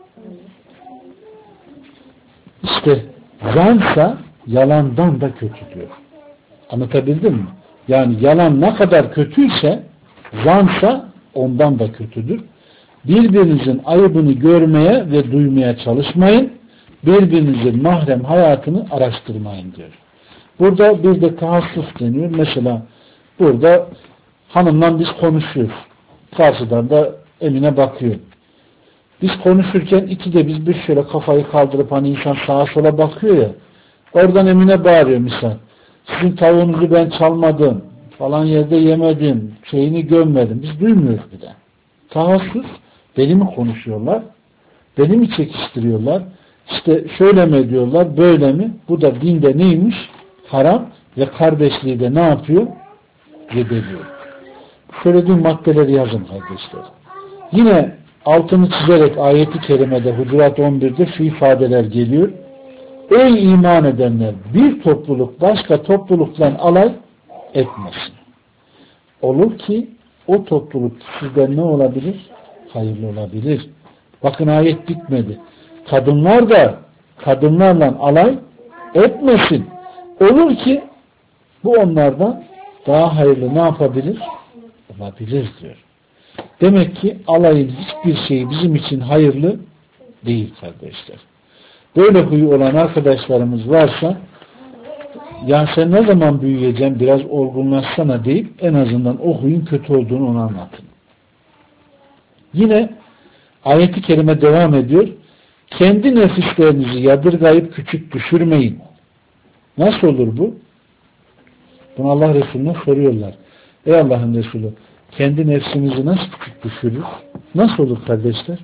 İşte zansa yalandan da kötü diyor. Anlatabildim mi? Yani yalan ne kadar kötüyse zansa ondan da kötüdür. Birbirinizin ayıbını görmeye ve duymaya çalışmayın. Birbirinizin mahrem hayatını araştırmayın diyor. Burada bir de tahassüs deniyor. Mesela burada hanımla biz konuşuyoruz. Karşıdan da Emine bakıyor. Biz konuşurken ikide bir şöyle kafayı kaldırıp hani insan sağa sola bakıyor ya, oradan Emine bağırıyor misal. Sizin tavuğunuzu ben çalmadım, falan yerde yemedim, şeyini gömmedim. Biz duymuyoruz bir de. Tahassüs, beni mi konuşuyorlar? Beni mi çekiştiriyorlar? İşte şöyle mi diyorlar, böyle mi? Bu da dinde neymiş? Haram ve kardeşliği de ne yapıyor? Reddediyor. Söylediğim maddeleri yazın kardeşler. Yine altını çizerek ayeti kerimede Hucurat 11'de şu ifadeler geliyor. Ey iman edenler, bir topluluk başka toplulukla alay etmesin. Olur ki o topluluk sizden ne olabilir? Hayırlı olabilir. Bakın ayet bitmedi. Kadınlar da kadınlarla alay etmesin. Olur ki bu onlardan daha hayırlı ne yapabilir? Olabilir diyor. Demek ki alayın hiçbir şeyi bizim için hayırlı değil kardeşler. Böyle huyu olan arkadaşlarımız varsa ya sen ne zaman büyüyeceksin biraz olgunlaşsana deyip en azından o huyun kötü olduğunu ona anlatın. Yine ayet-i kerime devam ediyor. Kendi nefislerinizi yadırgayıp küçük düşürmeyin. Nasıl olur bu? Bunu Allah Resulüne soruyorlar. Ey Allah'ın Resulü, kendi nefsimizi nasıl küçük düşürür? Nasıl olur kardeşler?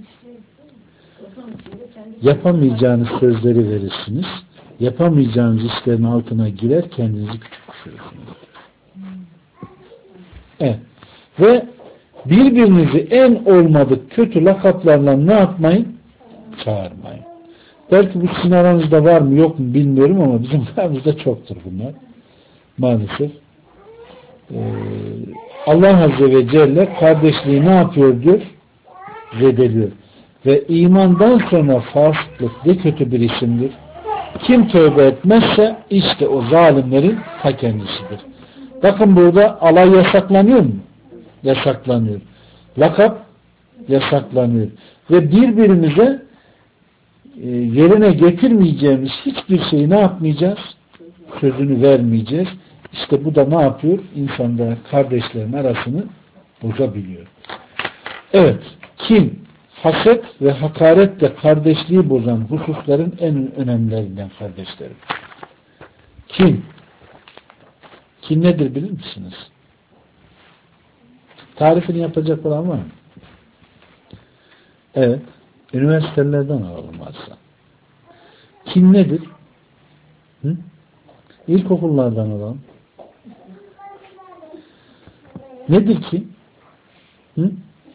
Yapamayacağınız sözleri verirsiniz. Yapamayacağınız işlerin altına girer, kendinizi küçük düşürürsünüz. Evet. Ve birbirinizi en olmadık kötü lakaplarla ne yapmayın? Çağırmayın. Belki bu sizin aranızda var mı yok mu bilmiyorum ama bizim aramızda çoktur bunlar. Maalesef. Allah Azze ve Celle kardeşliği ne yapıyor diyor? Reddediyor. Ve imandan sonra fasıklık ne kötü bir isimdir. Kim tövbe etmezse işte o zalimlerin ta kendisidir. Bakın burada alay yasaklanıyor mu? Yasaklanıyor. Lakap yasaklanıyor. Ve birbirimize yerine getirmeyeceğimiz hiçbir şeyi ne yapmayacağız? Sözünü vermeyeceğiz. İşte bu da ne yapıyor? İnsanların, kardeşlerin arasını bozabiliyor. Evet. Kin, haset ve hakaretle kardeşliği bozan hususların en önemlilerinden kardeşlerim. Kin. Kin nedir bilir misiniz? Tarifini yapacak olan var mı? Evet. Üniversitelerden alalım varsa. Kin nedir? Hı? İlkokullardan alalım. Nedir kin? Hı?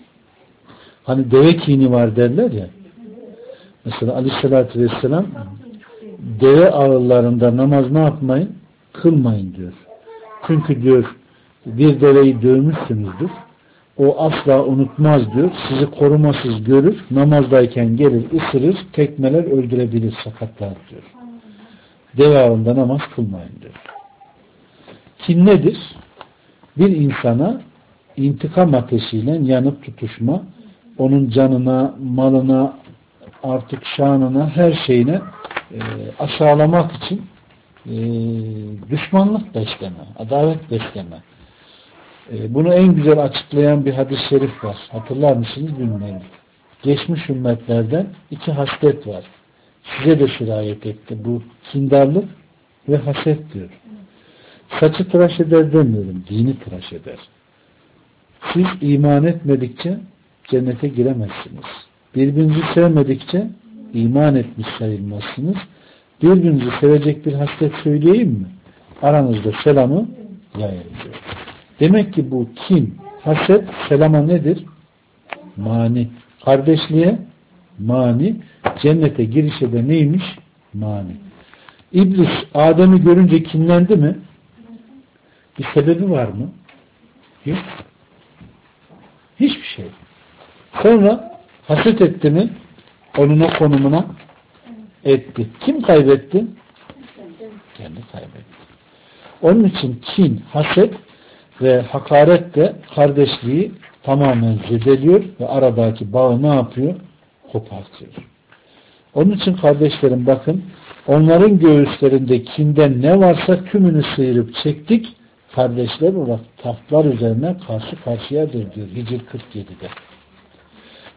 Hani deve kini var derler ya. Mesela Aleyhisselatü Vesselam deve ağırlarında namaz ne yapmayın? Kılmayın diyor. Çünkü diyor bir deveyi dövmüşsünüzdür. O asla unutmaz diyor. Sizi korumasız görür. Namazdayken gelir, ısırır, tekmeler öldürebilir, sakatlar diyor. Deve ağırında namaz kılmayın diyor. Kin nedir? Bir insana intikam ateşiyle yanıp tutuşma, onun canına, malına, artık şanına, her şeyine aşağılamak için düşmanlık besleme, adalet besleme. Bunu en güzel açıklayan bir hadis-i şerif var. Hatırlar mısınız bilmiyorum. Geçmiş ümmetlerden iki haslet var. Size de sirayet etti. Bu kindarlık ve haset diyor. Saçı tıraş eder demiyorum. Dini tıraş eder. Siz iman etmedikçe cennete giremezsiniz. Birbirinizi sevmedikçe iman etmiş sayılmazsınız. Birbirinizi sevecek bir haslet söyleyeyim mi? Aranızda selamı yayın diyor. Demek ki bu kin, haset, selama nedir? Mani. Kardeşliğe mani. Cennete girişe de neymiş? Mani. İblis Adem'i görünce kinlendi mi? Bir sebebi var mı? Yok. Hiçbir şey. Sonra haset etti mi? Onun o konumuna etti. Kim kaybetti? Kendi kaybetti. Onun için kin, haset ve hakaret de kardeşliği tamamen zedeliyor ve aradaki bağı ne yapıyor? Kopartıyor. Onun için kardeşlerim bakın, onların göğüslerinde kinden ne varsa tümünü sıyırıp çektik, kardeşler olarak tahtlar üzerine karşı karşıyadır diyor Hicr 47'de.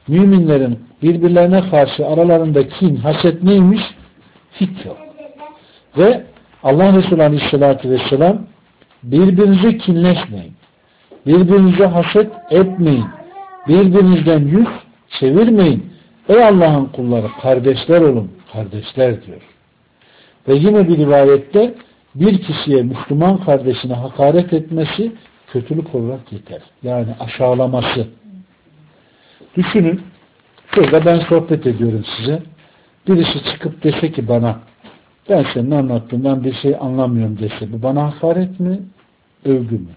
müminlerin birbirlerine karşı aralarında kin, haset neymiş? Hiç yok. Ve Allah Resulü Aleyhisselatü Vesselam birbirinize kinleşmeyin. Birbirinize haset etmeyin. Birbirinizden yüz çevirmeyin. Ey Allah'ın kulları, kardeşler olun. Kardeşler diyor. Ve yine bir rivayette bir kişiye Müslüman kardeşine hakaret etmesi kötülük olarak yeter. Yani aşağılaması. Düşünün, şurada ben sohbet ediyorum size. Birisi çıkıp dese ki bana, ben senin anlattığından bir şey anlamıyorum dese, bu bana hakaret mi, övgü mü?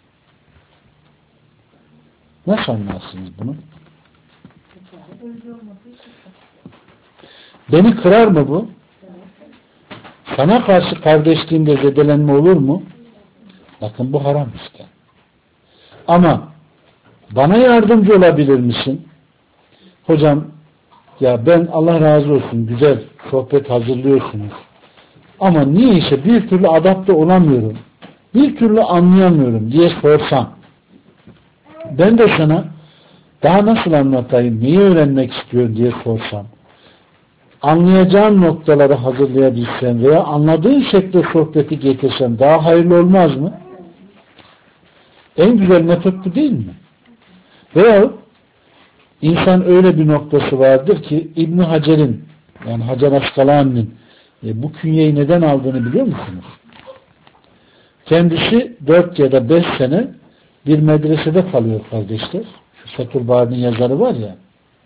Nasıl anlarsınız bunu? Beni kırar mı bu? Sana karşı kardeşliğinde zedelenme olur mu? Bakın bu haram işte. Ama bana yardımcı olabilir misin? Hocam ya ben Allah razı olsun güzel sohbet hazırlıyorsunuz. Ama niye ise bir türlü adapte olamıyorum. Bir türlü anlayamıyorum diye sorsam. Ben de sana daha nasıl anlatayım, neyi öğrenmek istiyorsun diye sorsam. Anlayacağın noktaları hazırlayabilsen veya anladığın şekilde sohbeti getirsen daha hayırlı olmaz mı? En güzel metot bu değil mi? Veya insan öyle bir noktası vardır ki İbn Hacer'in, yani Hacer Askalani'nin bu künyeyi neden aldığını biliyor musunuz? Kendisi 4 ya da 5 sene bir medresede kalıyor kardeşler. Şu Fethullah'ın yazarı var ya.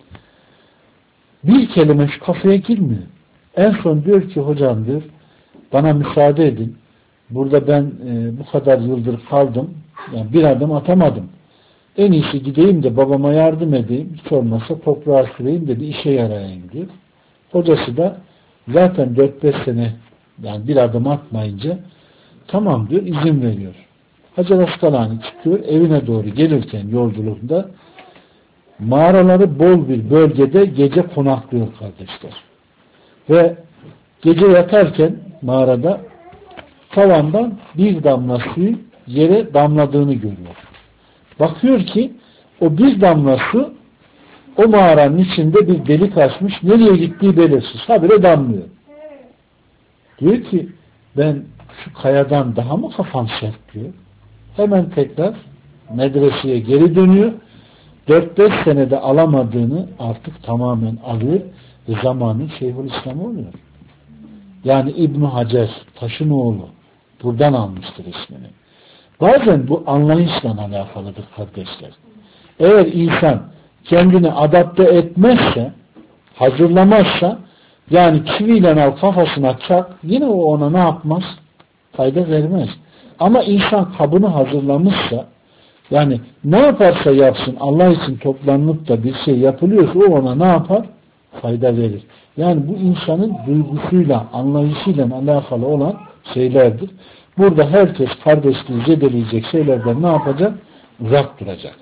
Bir kelime şu kafaya girmiyor. En son diyor ki hocam diyor, bana müsaade edin. Burada ben bu kadar yıldır kaldım. Yani bir adım atamadım. En iyisi gideyim de babama yardım edeyim. Hiç olmazsa toprağa süreyim de bir işe yarayayım diyor. Hocası da zaten 4-5 sene yani bir adım atmayınca tamam diyor, izin veriyor. Hacer Askalani çıkıyor, evine doğru gelirken yolculukta mağaraları bol bir bölgede gece konaklıyor kardeşler. Ve gece yatarken mağarada tavandan bir damla suyun yere damladığını görüyor. Bakıyor ki o bir damla su o mağaranın içinde bir delik açmış, nereye gittiği belirsiz. Habire damlıyor. Diyor ki ben şu kayadan daha mı kafam sert diyor. Hemen tekrar medreseye geri dönüyor. 4-5 senede alamadığını artık tamamen alıyor ve zamanın Şeyhülislam oluyor. Yani İbn Hacer, taşın oğlu, buradan almıştır ismini. Bazen bu anlayışla alakalıdır kardeşler. Eğer insan kendini adapte etmezse, hazırlamazsa, yani çiviyle al kafasına çak, yine o ona ne yapmaz? Fayda vermez. Ama insan kabını hazırlamışsa, yani ne yaparsa yapsın Allah için toplanıp da bir şey yapılıyorsa o ona ne yapar? Fayda verir. Yani bu insanın duygusuyla, anlayışıyla alakalı olan şeylerdir. Burada herkes kardeşliği zedeleyecek şeylerden ne yapacak? Uzak duracak.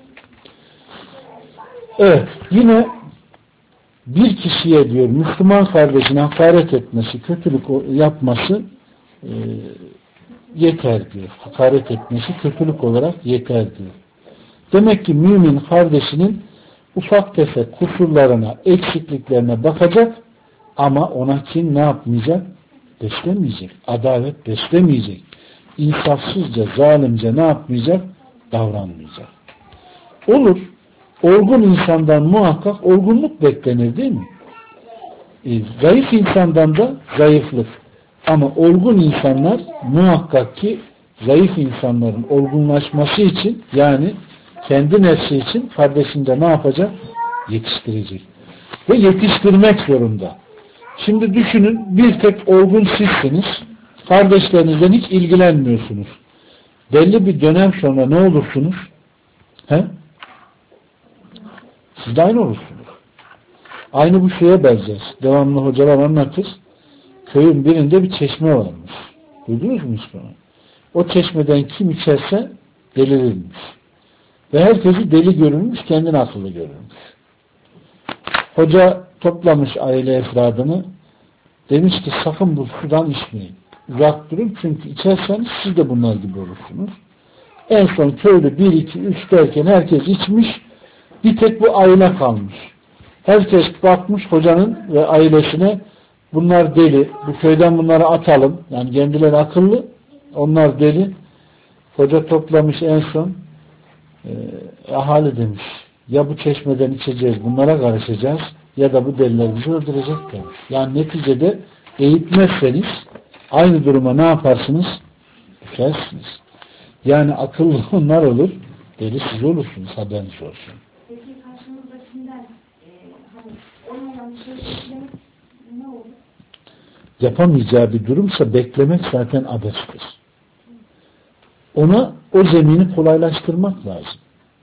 Evet, yine bir kişiye diyor Müslüman kardeşine hakaret etmesi, kötülük yapması yeter diyor. Hakaret etmesi kötülük olarak yeter diyor. Demek ki mümin kardeşinin ufak tefek kusurlarına, eksikliklerine bakacak ama ona kin ne yapmayacak? Beslemeyecek. Adalet beslemeyecek. İnsafsızca, zalimce ne yapmayacak? Davranmayacak. Olur. Olgun insandan muhakkak olgunluk beklenir değil mi? Zayıf insandan da zayıflık. Ama olgun insanlar muhakkak ki zayıf insanların olgunlaşması için yani kendi nefsi için kardeşinde ne yapacak? Yetiştirecek. Ve yetiştirmek zorunda. Şimdi düşünün bir tek olgun sizsiniz. Kardeşlerinizden hiç ilgilenmiyorsunuz. Belli bir dönem sonra ne olursunuz? He? Siz de aynı olursunuz. Aynı bu şeye benzer. Devamlı hocalar anlatır. Köyün birinde bir çeşme varmış. Duydunuz mu hiç bunu? O çeşmeden kim içerse delirirmiş. Ve herkesi deli görülmüş, kendini akıllı görülmüş. Hoca toplamış aile efradını. Demiş ki sakın bu sudan içmeyin. Uzak durun çünkü içerseniz siz de bunlar gibi olursunuz. En son köylü 1, 2, 3 derken herkes içmiş. Bir tek bu aile kalmış. Herkes bakmış hocanın ve ailesine, bunlar deli, bu köyden bunları atalım. Yani kendileri akıllı, onlar deli. Hoca toplamış en son, ahali demiş, ya bu çeşmeden içeceğiz, bunlara karışacağız, ya da bu deliler bizi öldürecek demiş. Yani neticede eğitmezseniz aynı duruma ne yaparsınız? Düşersiniz. Yani akıllı onlar olur, deli siz olursunuz, haberiniz olsun. Peki karşımızdakinden hani olmayan bir şey beklemek ne olur? Yapamayacağı bir durumsa beklemek zaten abestir. Ona o zemini kolaylaştırmak lazım.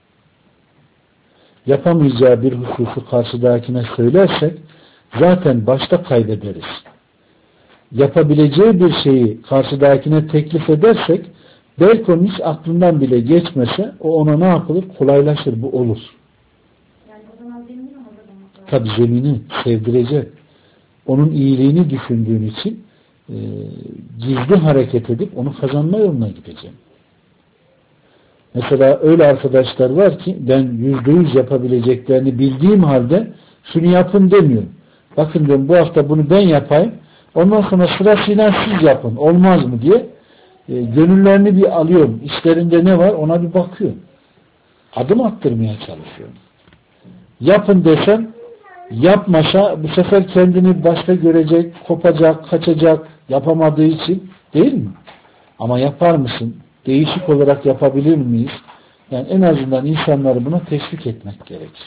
Yapamayacağı bir hususu karşıdakine söylersek zaten başta kaybederiz. Yapabileceği bir şeyi karşıdakine teklif edersek belki onun hiç aklından bile geçmese o ona ne yapılır? Kolaylaşır, bu olur. Yani o zaman zemini mi hazırlamak lazım? Tabii zemini sevdirecek. Onun iyiliğini düşündüğün için gizli hareket edip onu kazanma yoluna gideceğim. Mesela öyle arkadaşlar var ki ben %100 yapabileceklerini bildiğim halde şunu yapın demiyorum. Bakın diyorum, bu hafta bunu ben yapayım. Ondan sonra sırasıyla siz yapın. Olmaz mı diye gönüllerini bir alıyorum. İşlerinde ne var ona bir bakıyorum. Adım attırmaya çalışıyorum. Yapın desem yapmasa bu sefer kendini başka görecek, kopacak, kaçacak, yapamadığı için, değil mi? Ama yapar mısın? Değişik olarak yapabilir miyiz? Yani en azından insanları buna teşvik etmek gerekir.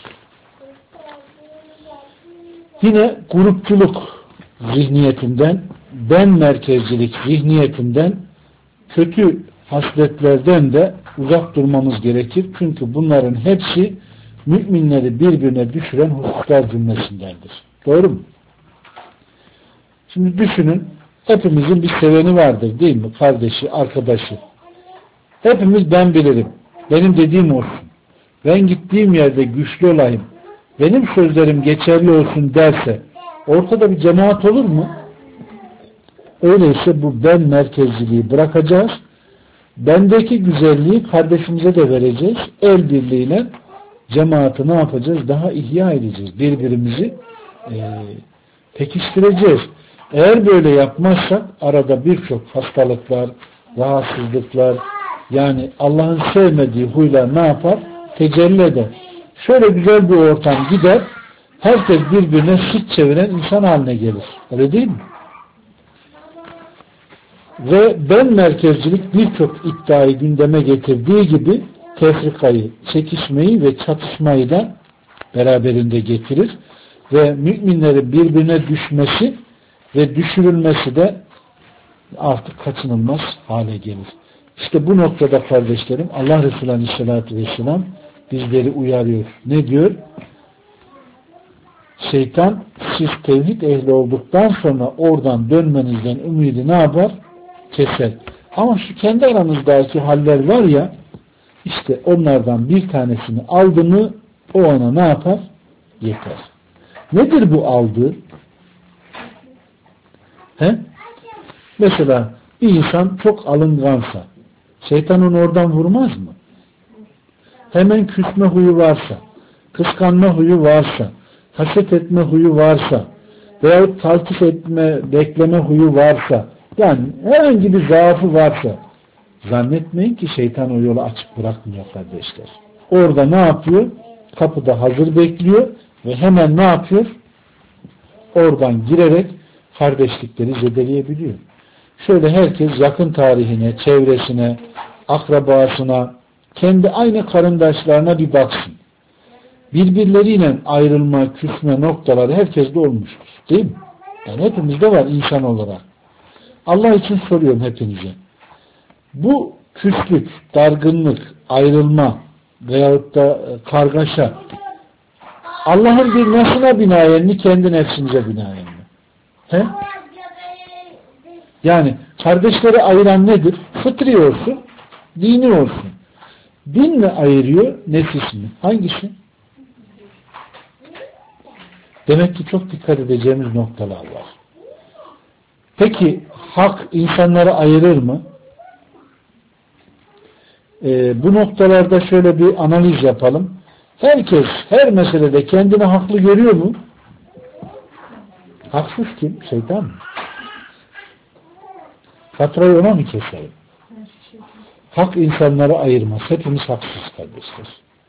Yine grupçuluk zihniyetinden, ben merkezcilik zihniyetinden, kötü hasletlerden de uzak durmamız gerekir. Çünkü bunların hepsi müminleri birbirine düşüren hususlar cümlesindendir. Doğru mu? Şimdi düşünün, hepimizin bir seveni vardır değil mi? Kardeşi, arkadaşı. Hepimiz ben bilirim, benim dediğim olsun, ben gittiğim yerde güçlü olayım, benim sözlerim geçerli olsun derse ortada bir cemaat olur mu? Öyleyse bu ben merkezciliği bırakacağız. Bendeki güzelliği kardeşimize de vereceğiz. El birliğiyle cemaati ne yapacağız? Daha ihya edeceğiz. Birbirimizi pekiştireceğiz. Eğer böyle yapmazsak arada birçok hastalıklar, rahatsızlıklar, yani Allah'ın sevmediği huylar ne yapar? Tecelli eder. Şöyle güzel bir ortam gider, herkes birbirine sırt çeviren insan haline gelir. Öyle değil mi? Ve ben merkezcilik birçok iddiayı gündeme getirdiği gibi tefrikayı, çekişmeyi ve çatışmayı da beraberinde getirir. Ve müminlerin birbirine düşmesi ve düşürülmesi de artık kaçınılmaz hale gelir. İşte bu noktada kardeşlerim Allah Resulü Aleyhisselatü Vesselam bizleri uyarıyor. Ne diyor? Şeytan siz tevhid ehli olduktan sonra oradan dönmenizden ümidi ne yapar? Keser. Ama şu kendi aranızdaki haller var ya, işte onlardan bir tanesini aldı mı o ona ne yapar? Yeter. Nedir bu aldığı? Mesela bir insan çok alıngansa şeytan onu oradan vurmaz mı? Hemen küsme huyu varsa, kıskanma huyu varsa, haset etme huyu varsa veyahut taltif etme, bekleme huyu varsa, yani herhangi bir zaafı varsa zannetmeyin ki şeytan o yolu açık bırakmıyor kardeşler. Orada ne yapıyor? Kapıda hazır bekliyor ve hemen ne yapıyor? Oradan girerek kardeşlikleri zedeleyebiliyor. Şöyle herkes yakın tarihine, çevresine, akrabasına, kendi aynı karındaşlarına bir baksın. Birbirleriyle ayrılma, küsme noktaları herkeste olmuştur. Değil mi? Yani hepimizde var insan olarak. Allah için soruyorum hepinize. Bu küslük, dargınlık, ayrılma veyahut da kargaşa Allah'ın bir nasına binaen mi, kendi nefsinize binaen mi? He? Yani kardeşleri ayıran nedir? Fıtri olsun, dini olsun. Din mi ayırıyor, nefis mi? Hangisi? Demek ki çok dikkat edeceğimiz noktalar var. Peki hak insanları ayırır mı? Bu noktalarda şöyle bir analiz yapalım. Herkes her meselede kendini haklı görüyor mu? Haksız kim? Şeytan mı? Faturayı ona mı keselim? Hak insanları ayırmaz. Hepimiz haksızız kardeşler.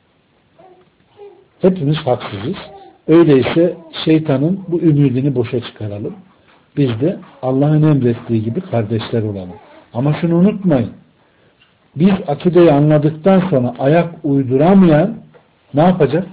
Hepimiz haksızız. Öyleyse şeytanın bu ümidini boşa çıkaralım. Biz de Allah'ın emrettiği gibi kardeşler olalım. Ama şunu unutmayın. Biz akideyi anladıktan sonra ayak uyduramayan ne yapacak?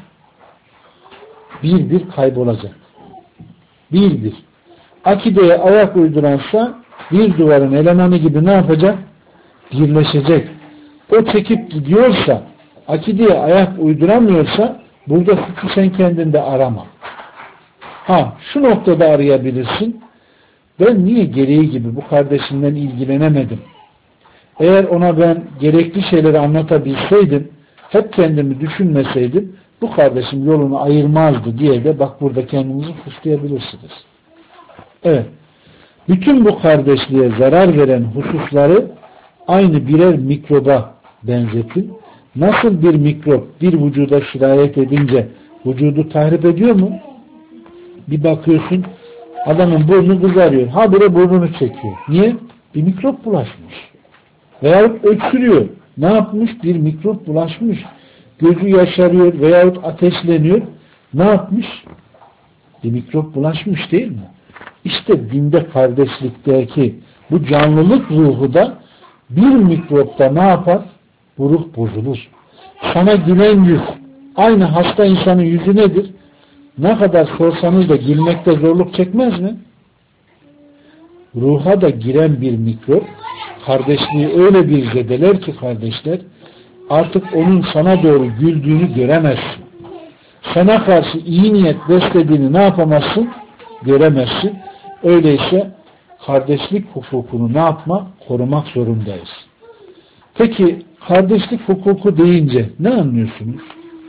Bir kaybolacak. Bir. Akideye ayak uyduransa bir duvarın elemanı gibi ne yapacak? Birleşecek. O çekip gidiyorsa, akideye ayak uyduramıyorsa burada suçu sen kendinde arama. Şu noktada arayabilirsin. Ben niye gereği gibi bu kardeşimden ilgilenemedim? Eğer ona ben gerekli şeyleri anlatabilseydim, hep kendimi düşünmeseydim, bu kardeşim yolunu ayırmazdı diye de bak burada kendinizi suçlayabilirsiniz. Evet. Bütün bu kardeşliğe zarar veren hususları aynı birer mikroba benzetin. Nasıl bir mikrop bir vücuda sirayet edince vücudu tahrip ediyor mu? Bir bakıyorsun adamın burnu kızarıyor. Habire burnunu çekiyor. Niye? Bir mikrop bulaşmış. Veyahut öksürüyor. Ne yapmış? Bir mikrop bulaşmış. Gözü yaşarıyor veyahut ateşleniyor. Ne yapmış? Bir mikrop bulaşmış değil mi? İşte dinde kardeşlikteki bu canlılık ruhu da bir mikropta ne yapar? Bu ruh bozulur. Sana gülen yüz, aynı hasta insanın yüzü nedir? Ne kadar sorsanız da gülmekte zorluk çekmez mi? Ruha da giren bir mikrop, kardeşliği öyle bir zedeler ki kardeşler, artık onun sana doğru güldüğünü göremezsin. Sana karşı iyi niyet beslediğini ne yapamazsın? Göremezsin. Öyleyse kardeşlik hukukunu ne yapmak? Korumak zorundayız. Peki kardeşlik hukuku deyince ne anlıyorsunuz?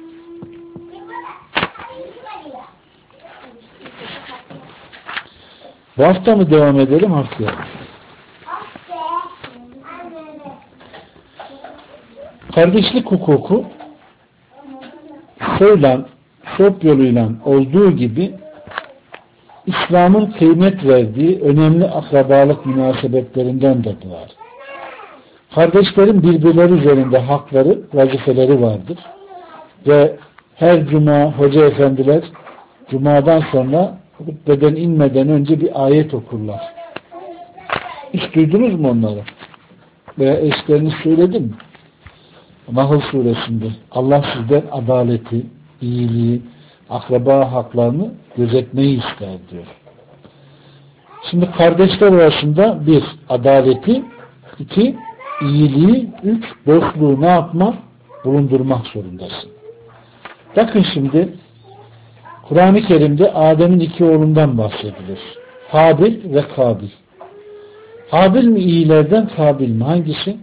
Bu hafta mı devam edelim haftaya? Kardeşlik hukuku soyla, sop yoluyla olduğu gibi İslam'ın kıymet verdiği önemli akrabalık münasebetlerinden de doğar. Kardeşlerin birbirleri üzerinde hakları, vazifeleri vardır. Ve her cuma hoca efendiler cumadan sonra hutbeden inmeden önce bir ayet okurlar. Hiç duydunuz mu onları? Veya eşleriniz söyledi mi? Nahl suresinde Allah sizden adaleti, iyiliği, akraba haklarını gözetmeyi ister diyor. Şimdi kardeşler arasında bir, adaleti, iki, iyiliği, üç, dostluğu ne yapmak? Bulundurmak zorundasın. Bakın şimdi Kur'an-ı Kerim'de Adem'in iki oğlundan bahsedilir. Habil ve Kabil. Habil mi iyilerden, Kabil mi? Hangisi?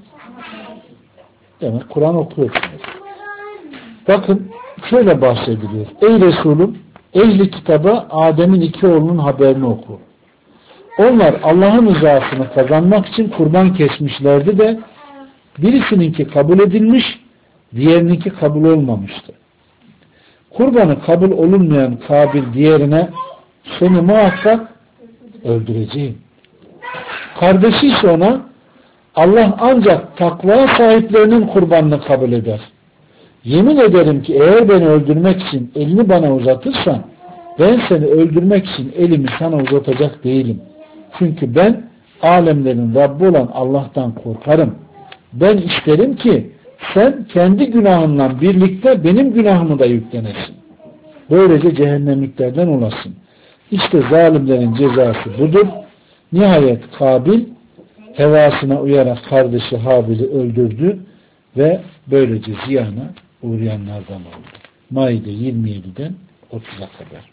Demek Kur'an okuyorsunuz. Bakın şöyle bahsediliyor. Ey Resulüm, ehli kitaba Adem'in iki oğlunun haberini oku. Onlar Allah'ın rızasını kazanmak için kurban kesmişlerdi de birisininki kabul edilmiş, diğerininki kabul olmamıştı. Kurbanı kabul olunmayan Kabil diğerine seni muhakkak öldüreceğim. Kardeşi ise ona Allah ancak takva sahiplerinin kurbanını kabul eder. Yemin ederim ki eğer beni öldürmek için elini bana uzatırsan ben seni öldürmek için elimi sana uzatacak değilim. Çünkü ben alemlerin Rabbi olan Allah'tan korkarım. Ben isterim ki sen kendi günahınla birlikte benim günahımı da yüklenesin. Böylece cehennemliklerden olasın. İşte zalimlerin cezası budur. Nihayet Kabil hevasına uyarak kardeşi Habil'i öldürdü ve böylece ziyana uğrayanlardan oldu. Maide 27'den 30'a kadar.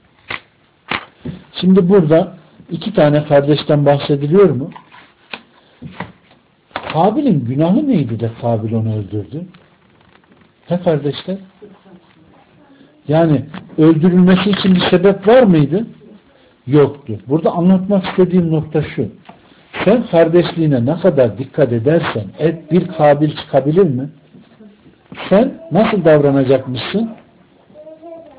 Şimdi burada iki tane kardeşten bahsediliyor mu? Kabil'in günahı neydi de Kabil onu öldürdü? He kardeşler? Yani öldürülmesi için bir sebep var mıydı? Yoktu. Burada anlatmak istediğim nokta şu. Sen kardeşliğine ne kadar dikkat edersen et bir Kabil çıkabilir mi? Sen nasıl davranacakmışsın?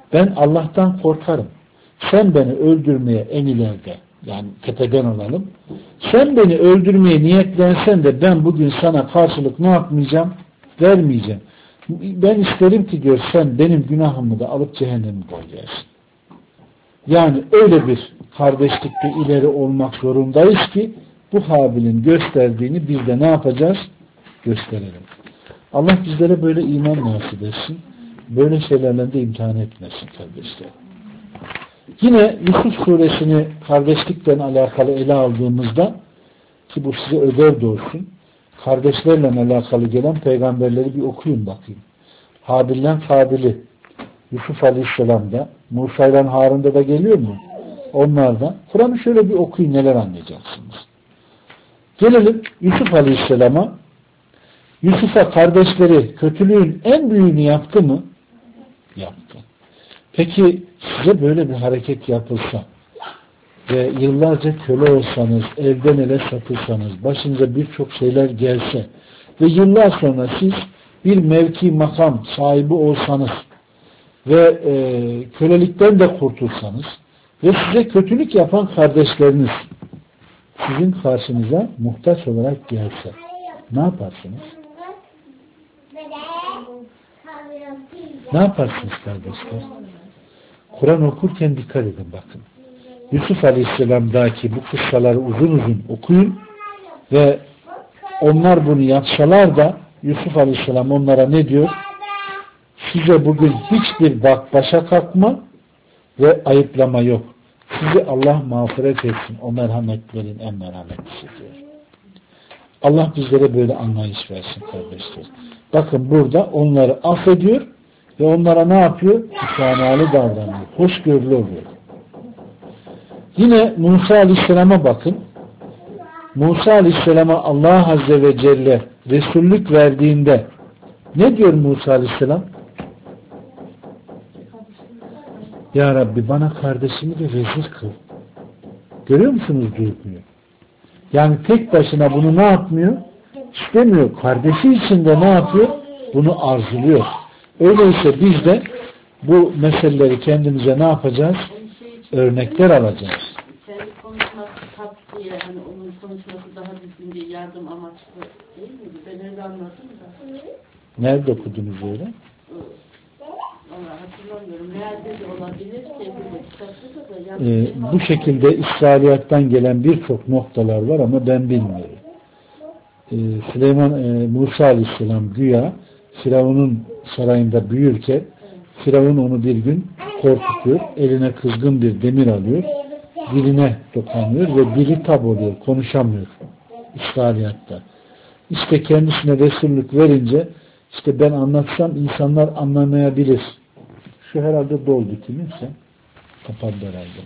Ben Allah'tan korkarım. Sen beni öldürmeye en ileride, yani tepeden olalım. Sen beni öldürmeye niyetlensen de ben bugün sana karşılık ne yapmayacağım? Vermeyeceğim. Ben isterim ki diyor sen benim günahımı da alıp cehenneme koyacaksın. Yani öyle bir kardeşlikte ileri olmak zorundayız ki bu Habil'in gösterdiğini biz de ne yapacağız? Gösterelim. Allah bizlere böyle iman nasip etsin. Böyle şeylerle de imtihan etmesin kardeşler. Yine Yusuf suresini kardeşlikle alakalı ele aldığımızda ki bu size ödev de olsun. Kardeşlerle alakalı gelen peygamberleri bir okuyun bakayım. Habil'den Kabil'i Yusuf Aleyhisselam'da, Musa ile Harun'da da geliyor mu? Onlardan. Kur'an'ı şöyle bir okuyun neler anlayacaksınız. Gelelim Yusuf Aleyhisselam'a. Yusuf'a kardeşleri kötülüğün en büyüğünü yaptı mı? Yaptı. Peki size böyle bir hareket yapılsa ve yıllarca köle olsanız, elden ele satılsanız, başınıza birçok şeyler gelse ve yıllar sonra siz bir mevki makam sahibi olsanız ve kölelikten de kurtulsanız ve size kötülük yapan kardeşleriniz sizin karşınıza muhtaç olarak gelse ne yaparsınız? Ne yaparsınız kardeşler? Kur'an okurken dikkat edin bakın. Yusuf Aleyhisselam'daki bu kıssaları uzun uzun okuyun ve onlar bunu yapsalar da Yusuf Aleyhisselam onlara ne diyor? Size bugün hiçbir başa kalkma ve ayıplama yok. Sizi Allah mağfiret etsin. O merhametlerin en merhametlisi diyor. Allah bizlere böyle anlayış versin kardeşler. Bakın burada onları affediyor ve onlara ne yapıyor? Müsamahalı davranıyor. Hoşgörülü oluyor. Yine Musa Aleyhisselam'a bakın. Musa Aleyhisselam'a Allah Azze ve Celle Resullük verdiğinde ne diyor Musa Aleyhisselam? Ya Rabbi bana kardeşimi de vezir kıl. Görüyor musunuz duyguyu? Yani tek başına bunu ne yapmıyor? İstemiyor. Kardeşi için de ne yapıyor? Bunu arzuluyor. Öyleyse biz de bu meseleleri kendimize ne yapacağız? Örnekler alacağız. Kendi konuşması tatlıya, hani onun konuşması daha düzgün diye yardım amaçlı değil miydi? Ben öyle anladım da. Nerede okudunuz öyle? Vallahi hatırlamıyorum. Nerede de olabilir? Kitapta da Bu şekilde İsrailiyattan gelen birçok noktalar var ama ben bilmiyorum. Musa Aleyhisselam güya Firavun'un sarayında büyürken Firavun onu bir gün korkutuyor. Eline kızgın bir demir alıyor. Diline dokanıyor ve dili tab oluyor. Konuşamıyor. İsrailiyatta. İşte kendisine Resullük verince işte ben anlatsam insanlar anlamayabilir. Şu herhalde doldu kiminse. Kapandı herhalde.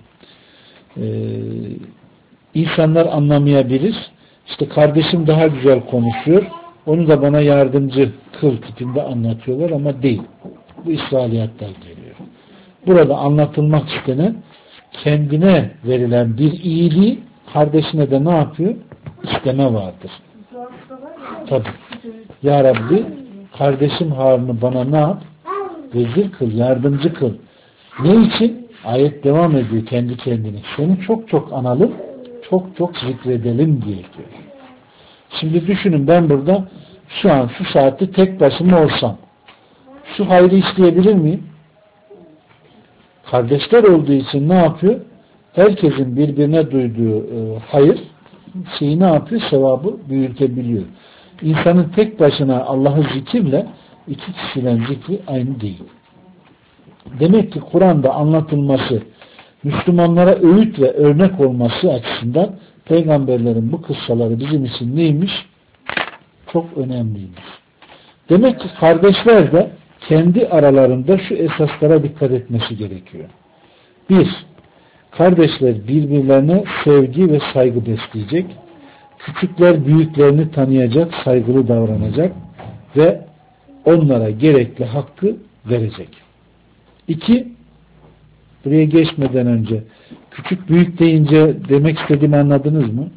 İnsanlar anlamayabilir. İşte kardeşim daha güzel konuşuyor. Onu da bana yardımcı kıl tipinde anlatıyorlar ama değil. Bu İsrailiyattan geliyor. Burada anlatılmak istenen kendine verilen bir iyiliği kardeşine de ne yapıyor? İsteme vardır. Tabii. Ya Rabbi kardeşim Harun'u bana ne yap? Vezir kıl, yardımcı kıl. Ne için? Ayet devam ediyor kendi kendine. Seni çok çok analım, çok çok zikredelim diye diyor. Şimdi düşünün ben burada şu an şu saatte tek başıma olsam şu hayrı isteyebilir miyim? Kardeşler olduğu için ne yapıyor? Herkesin birbirine duyduğu hayır şeyi ne yapıyor? Sevabı büyütebiliyor. İnsanın tek başına Allah'ı zikirle iki kişiden zikri aynı değil. Demek ki Kur'an'da anlatılması, Müslümanlara öğüt ve örnek olması açısından peygamberlerin bu kıssaları bizim için neymiş? Çok önemliymiş. Demek ki kardeşler de kendi aralarında şu esaslara dikkat etmesi gerekiyor. 1. Kardeşler birbirlerine sevgi ve saygı besleyecek. Küçükler büyüklerini tanıyacak, saygılı davranacak ve onlara gerekli hakkı verecek. 2. Buraya geçmeden önce küçük büyük deyince demek istediğimi anladınız mı?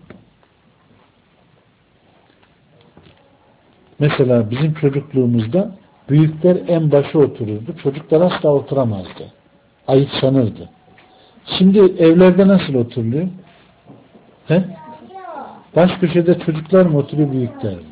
Mesela bizim çocukluğumuzda büyükler en başa otururdu. Çocuklar asla oturamazdı. ayıp sanırdı. Şimdi evlerde nasıl oturuluyor? He? Baş köşede çocuklar mı oturuyor, büyükler mi?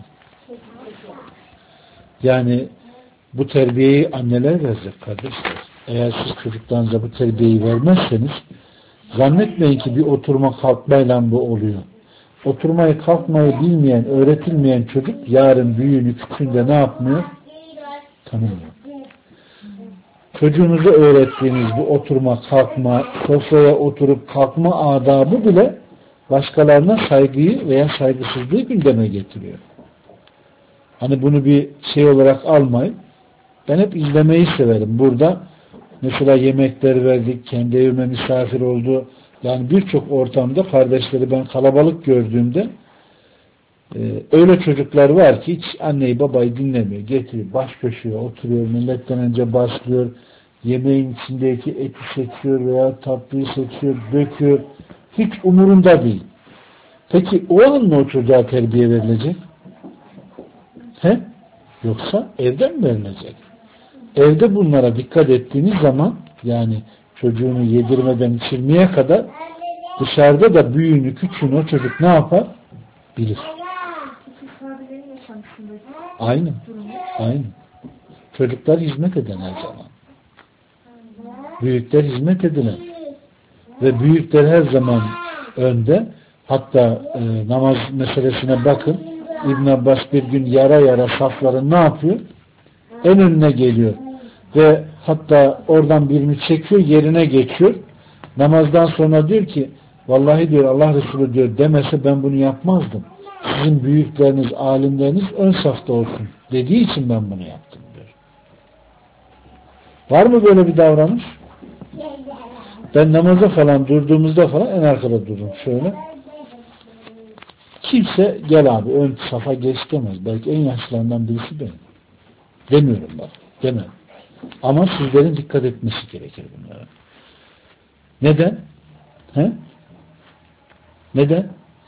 Yani bu terbiyeyi anneler verecek kardeşler. Eğer siz çocuklarınıza bu terbiyeyi vermezseniz zannetmeyin ki bir oturma kalkmayla bu oluyor. Oturmayı kalkmayı bilmeyen, öğretilmeyen çocuk yarın büyüğünü küçüğünde ne yapmıyor? Tanımıyor. Çocuğunuza öğrettiğiniz bu oturma, kalkma, sofraya oturup kalkma adabı bile başkalarına saygıyı veya saygısızlığı gündeme getiriyor. Hani bunu bir şey olarak almayın. Ben hep izlemeyi severim. Burada mesela yemekler verdik, kendi evime misafir oldu. Yani birçok ortamda kardeşleri ben kalabalık gördüğümde öyle çocuklar var ki hiç anneyi babayı dinlemiyor. Getiriyor, baş köşeye oturuyor, milletten önce başlıyor. Yemeğin içindeki eti seçiyor veya tatlıyı seçiyor, döküyor. Hiç umurunda değil. Peki o an mı o çocuğa terbiye verilecek? He? Yoksa evden mi verilecek? Evde bunlara dikkat ettiğiniz zaman, yani çocuğunu yedirmeden içirmeye kadar, dışarıda da büyüğünü küçüğünü o çocuk ne yapar? Bilir. Aynen. Aynen. Çocuklar hizmet eden her zaman. Büyükler hizmet edilen. Ve büyükler her zaman önde. Hatta namaz meselesine bakın. İbn Abbas bir gün yara yara safların ne yapıyor? En önüne geliyor. Ve hatta oradan birini çekiyor, yerine geçiyor. Namazdan sonra diyor ki, vallahi diyor Allah Resulü diyor demese ben bunu yapmazdım. Sizin büyükleriniz, alimleriniz ön safta olsun dediği için ben bunu yaptım diyor. Var mı böyle bir davranış? Ben namaza falan durduğumuzda falan en arkada dururum şöyle. Kimse gel abi ön safa geç demez. Belki en yaşlılarından birisi benim. Demiyorum bak. Demem. Ama sizlerin dikkat etmesi gerekir bunlara. Neden? He? Neden?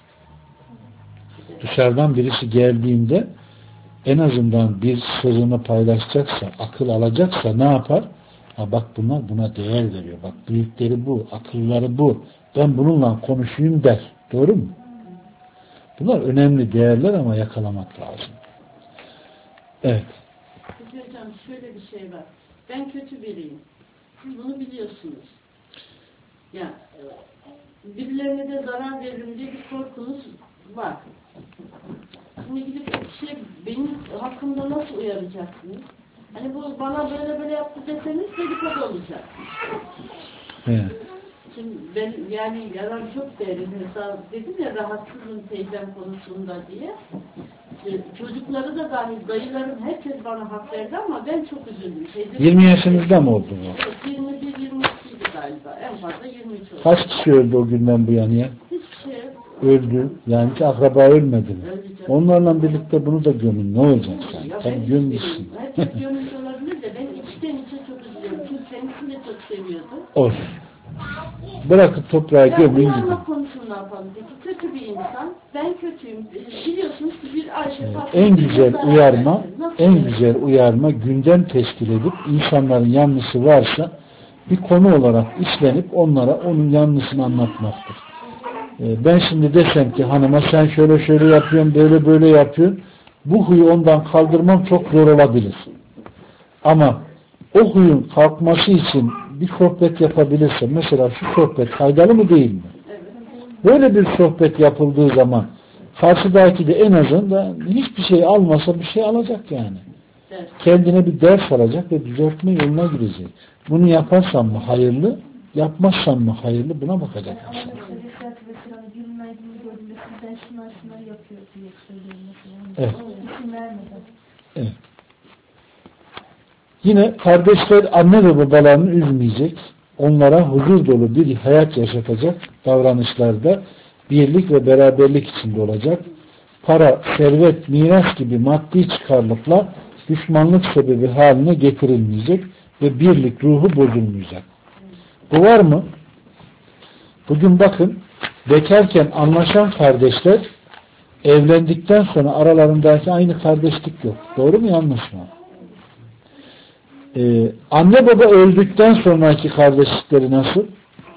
Dışarıdan birisi geldiğinde en azından bir sırrını paylaşacaksa, akıl alacaksa ne yapar? Ha bak bunlar buna değer veriyor. Bak büyükleri bu, akılları bu. Ben bununla konuşayım der. Doğru mu? Bunlar önemli değerler ama yakalamak lazım. Evet. Hocam şöyle bir şey var. Ben kötü biriyim. Siz bunu biliyorsunuz. Ya birilerine de zarar veririm diye bir korkunuz var. Şimdi gidip benim hakkımda nasıl uyaracaksınız? Hani bu bana böyle böyle yaptı deseniz dedikodu olacak. Evet. Şimdi ben yani yalan çok derin. Mesela dedim ya rahatsızım teyzem konusunda diye. Çocukları da dahil dayılarım herkes bana hak verdi ama ben çok üzüldüm. 20 yaşınızda mı oldu bu? Evet, 21-22'ydi galiba. En fazla 23 oldu. Kaç kişi öldü o günden bu yana ya? Hiçbir şey yok. Öldü. Yani hiç akraba ölmedi mi? Ölecek. Onlarla birlikte bunu da gömün. Ne olacak sen? Ya Tabii gömmüşsün. herkes gömüş olabilir de ben içten içe çok üzülüyorum. Çünkü kendisini de çok seviyordu. Olsun. Bırakıp toprağa Ya gömün gidin. uyarma konusunu ne yapalım peki? Kötü bir insan. Ben kötüyüm. Biliyorsunuz ki bir Ayşe Fatma. En güzel uyarma, en güzel uyarma gündem teşkil edip insanların yanlışı varsa bir konu olarak işlenip onlara onun yanlışını anlatmaktır. Ben şimdi desem ki hanıma sen şöyle şöyle yapıyorsun, böyle böyle yapıyorsun. Bu huyu ondan kaldırmam çok zor olabilir. Ama o huyun kalkması için bir sohbet yapabilirse, mesela şu sohbet faydalı mı değil mi? Böyle bir sohbet yapıldığı zaman karşıdaki de en azından hiçbir şey almasa bir şey alacak yani. Evet. Kendine bir ders alacak ve düzeltme yoluna girecek. Bunu yaparsan mı hayırlı, yapmazsan mı hayırlı, buna bakacak. Evet. Evet. Yine kardeşler anne ve babalarını üzmeyecek, onlara huzur dolu bir hayat yaşatacak davranışlarda birlik ve beraberlik içinde olacak. Para, servet, miras gibi maddi çıkarlıkla düşmanlık sebebi haline getirilmeyecek ve birlik ruhu bozulmayacak. Bu var mı? Bugün bakın, bekarken anlaşan kardeşler evlendikten sonra aralarındaki aynı kardeşlik yok. Doğru mu yanlış mı? Anne baba öldükten sonraki kardeşlikleri nasıl?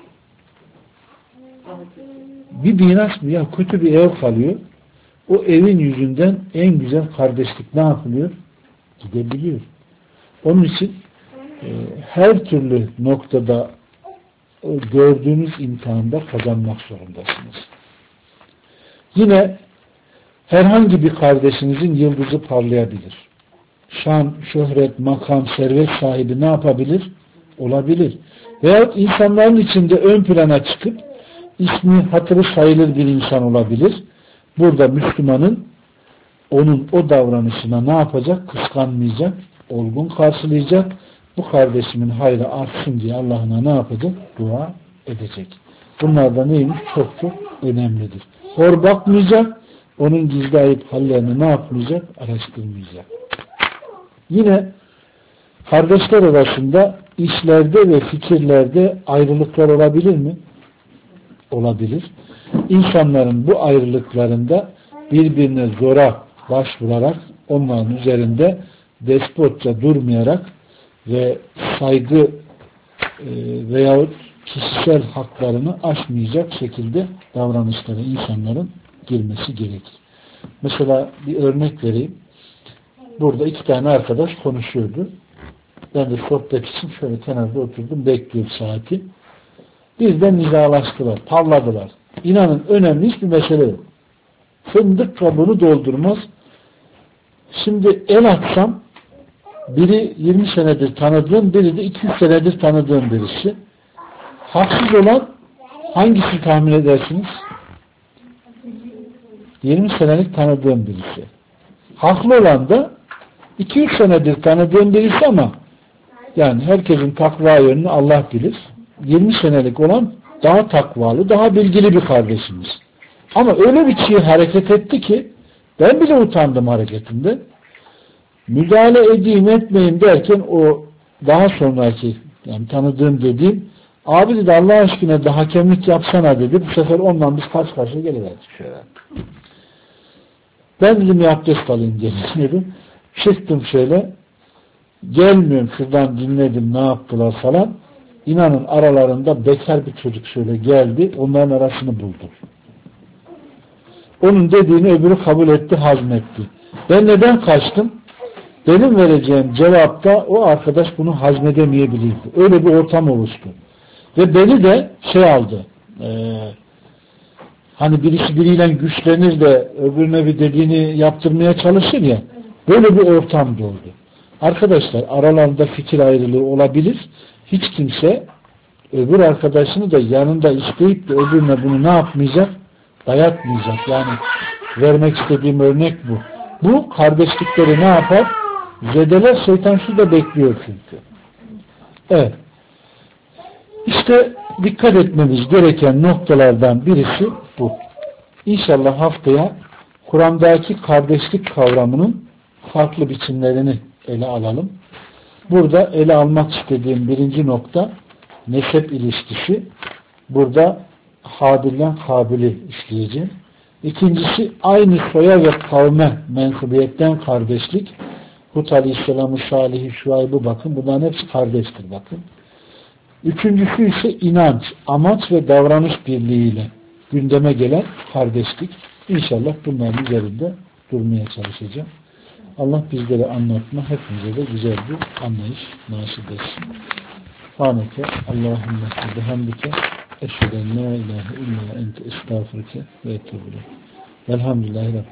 Bir miras mı? Ya kötü bir ev kalıyor. O evin yüzünden en güzel kardeşlik ne yapılıyor? Gidebiliyor. Onun için her türlü noktada gördüğünüz imtihanda kazanmak zorundasınız. Yine herhangi bir kardeşinizin yıldızı parlayabilir. Şan, şöhret, makam, servet sahibi ne yapabilir? Olabilir. Veyahut insanların içinde ön plana çıkıp ismi hatırı sayılır bir insan olabilir. Burada Müslümanın onun o davranışına ne yapacak? Kıskanmayacak, olgun karşılayacak. Bu kardeşimin hayrı artsın diye Allah'ına ne yapacak? Dua edecek. Bunlar da neymiş? Çok çok önemlidir. Hor bakmayacak, onun gizli ayıp hallerini ne yapmayacak? Araştırmayacak. Yine kardeşler arasında işlerde ve fikirlerde ayrılıklar olabilir mi? Olabilir. İnsanların bu ayrılıklarında birbirine zora başvurarak onların üzerinde despotça durmayarak ve saygı veyahut kişisel haklarını aşmayacak şekilde davranışlara insanların girmesi gerekir. Mesela bir örnek vereyim. Burada iki tane arkadaş konuşuyordu. Ben de sohbet için şöyle kenarda oturdum, bekliyorum saati. Birden nizalaştılar, parladılar. İnanın önemli hiçbir mesele yok. Fındık kabuğunu doldurmaz. Şimdi el atsam biri 20 senedir tanıdığım, biri de 200 senedir tanıdığım birisi. Haksız olan hangisi tahmin edersiniz? 20 senelik tanıdığım birisi. Haklı olan da 200 senedir tanıdığım birisi ama yani herkesin takva yönünü Allah bilir. 20 senelik olan daha takvalı, daha bilgili bir kardeşimiz. Ama öyle bir çiğ hareket etti ki ben bile utandım hareketinde. Müdahale edeyim etmeyeyim derken o daha sonraki yani tanıdığım dediğim abi dedi Allah aşkına da hakemlik yapsana dedi. Bu sefer ondan biz karşı karşıya geliverdik şöyle. Ben dedim ya abdest alayım dedim. Çıktım şöyle. Gelmiyorum şuradan dinledim ne yaptılar falan. İnanın aralarında bekar bir çocuk şöyle geldi. Onların arasını buldu. Onun dediğini öbürü kabul etti, hazmetti. Ben neden kaçtım? Benim vereceğim cevapta o arkadaş bunu hazmedemeyebilirdi. Öyle bir ortam oluştu. Ve beni de aldı. Hani birisi biriyle güçlenir de öbürüne bir dediğini yaptırmaya çalışır ya. Böyle bir ortam doğdu. Arkadaşlar aralarında fikir ayrılığı olabilir. Hiç kimse öbür arkadaşını da yanında isteyip de öbürüne bunu ne yapmayacak? Dayatmayacak. Yani vermek istediğim örnek bu. Bu kardeşlikleri ne yapar? Zedeler, şeytan şurada bekliyor çünkü. Evet. İşte dikkat etmemiz gereken noktalardan birisi bu. İnşallah haftaya Kur'an'daki kardeşlik kavramının farklı biçimlerini ele alalım. Burada ele almak istediğim birinci nokta nesep ilişkisi. Burada Habil'den Kabil'i işleyeceğim. İkincisi aynı soya ve kavme mensubiyetten kardeşlik. Hud Aleyhisselam'ı, Salih'i, Şuayb'ı bakın. Bunların hepsi kardeştir bakın. Üçüncüsü ise inanç, amaç ve davranış birliğiyle gündeme gelen kardeşlik. İnşallah bunların üzerinde durmaya çalışacağım. Allah bizlere anlatma, hepimize de güzel bir anlayış nasip etsin. Haneke, Allahümme bihamdike, eşheden la ilahe illa ente estağfurke ve etûbü ileyk. Velhamdülillahi Rabbil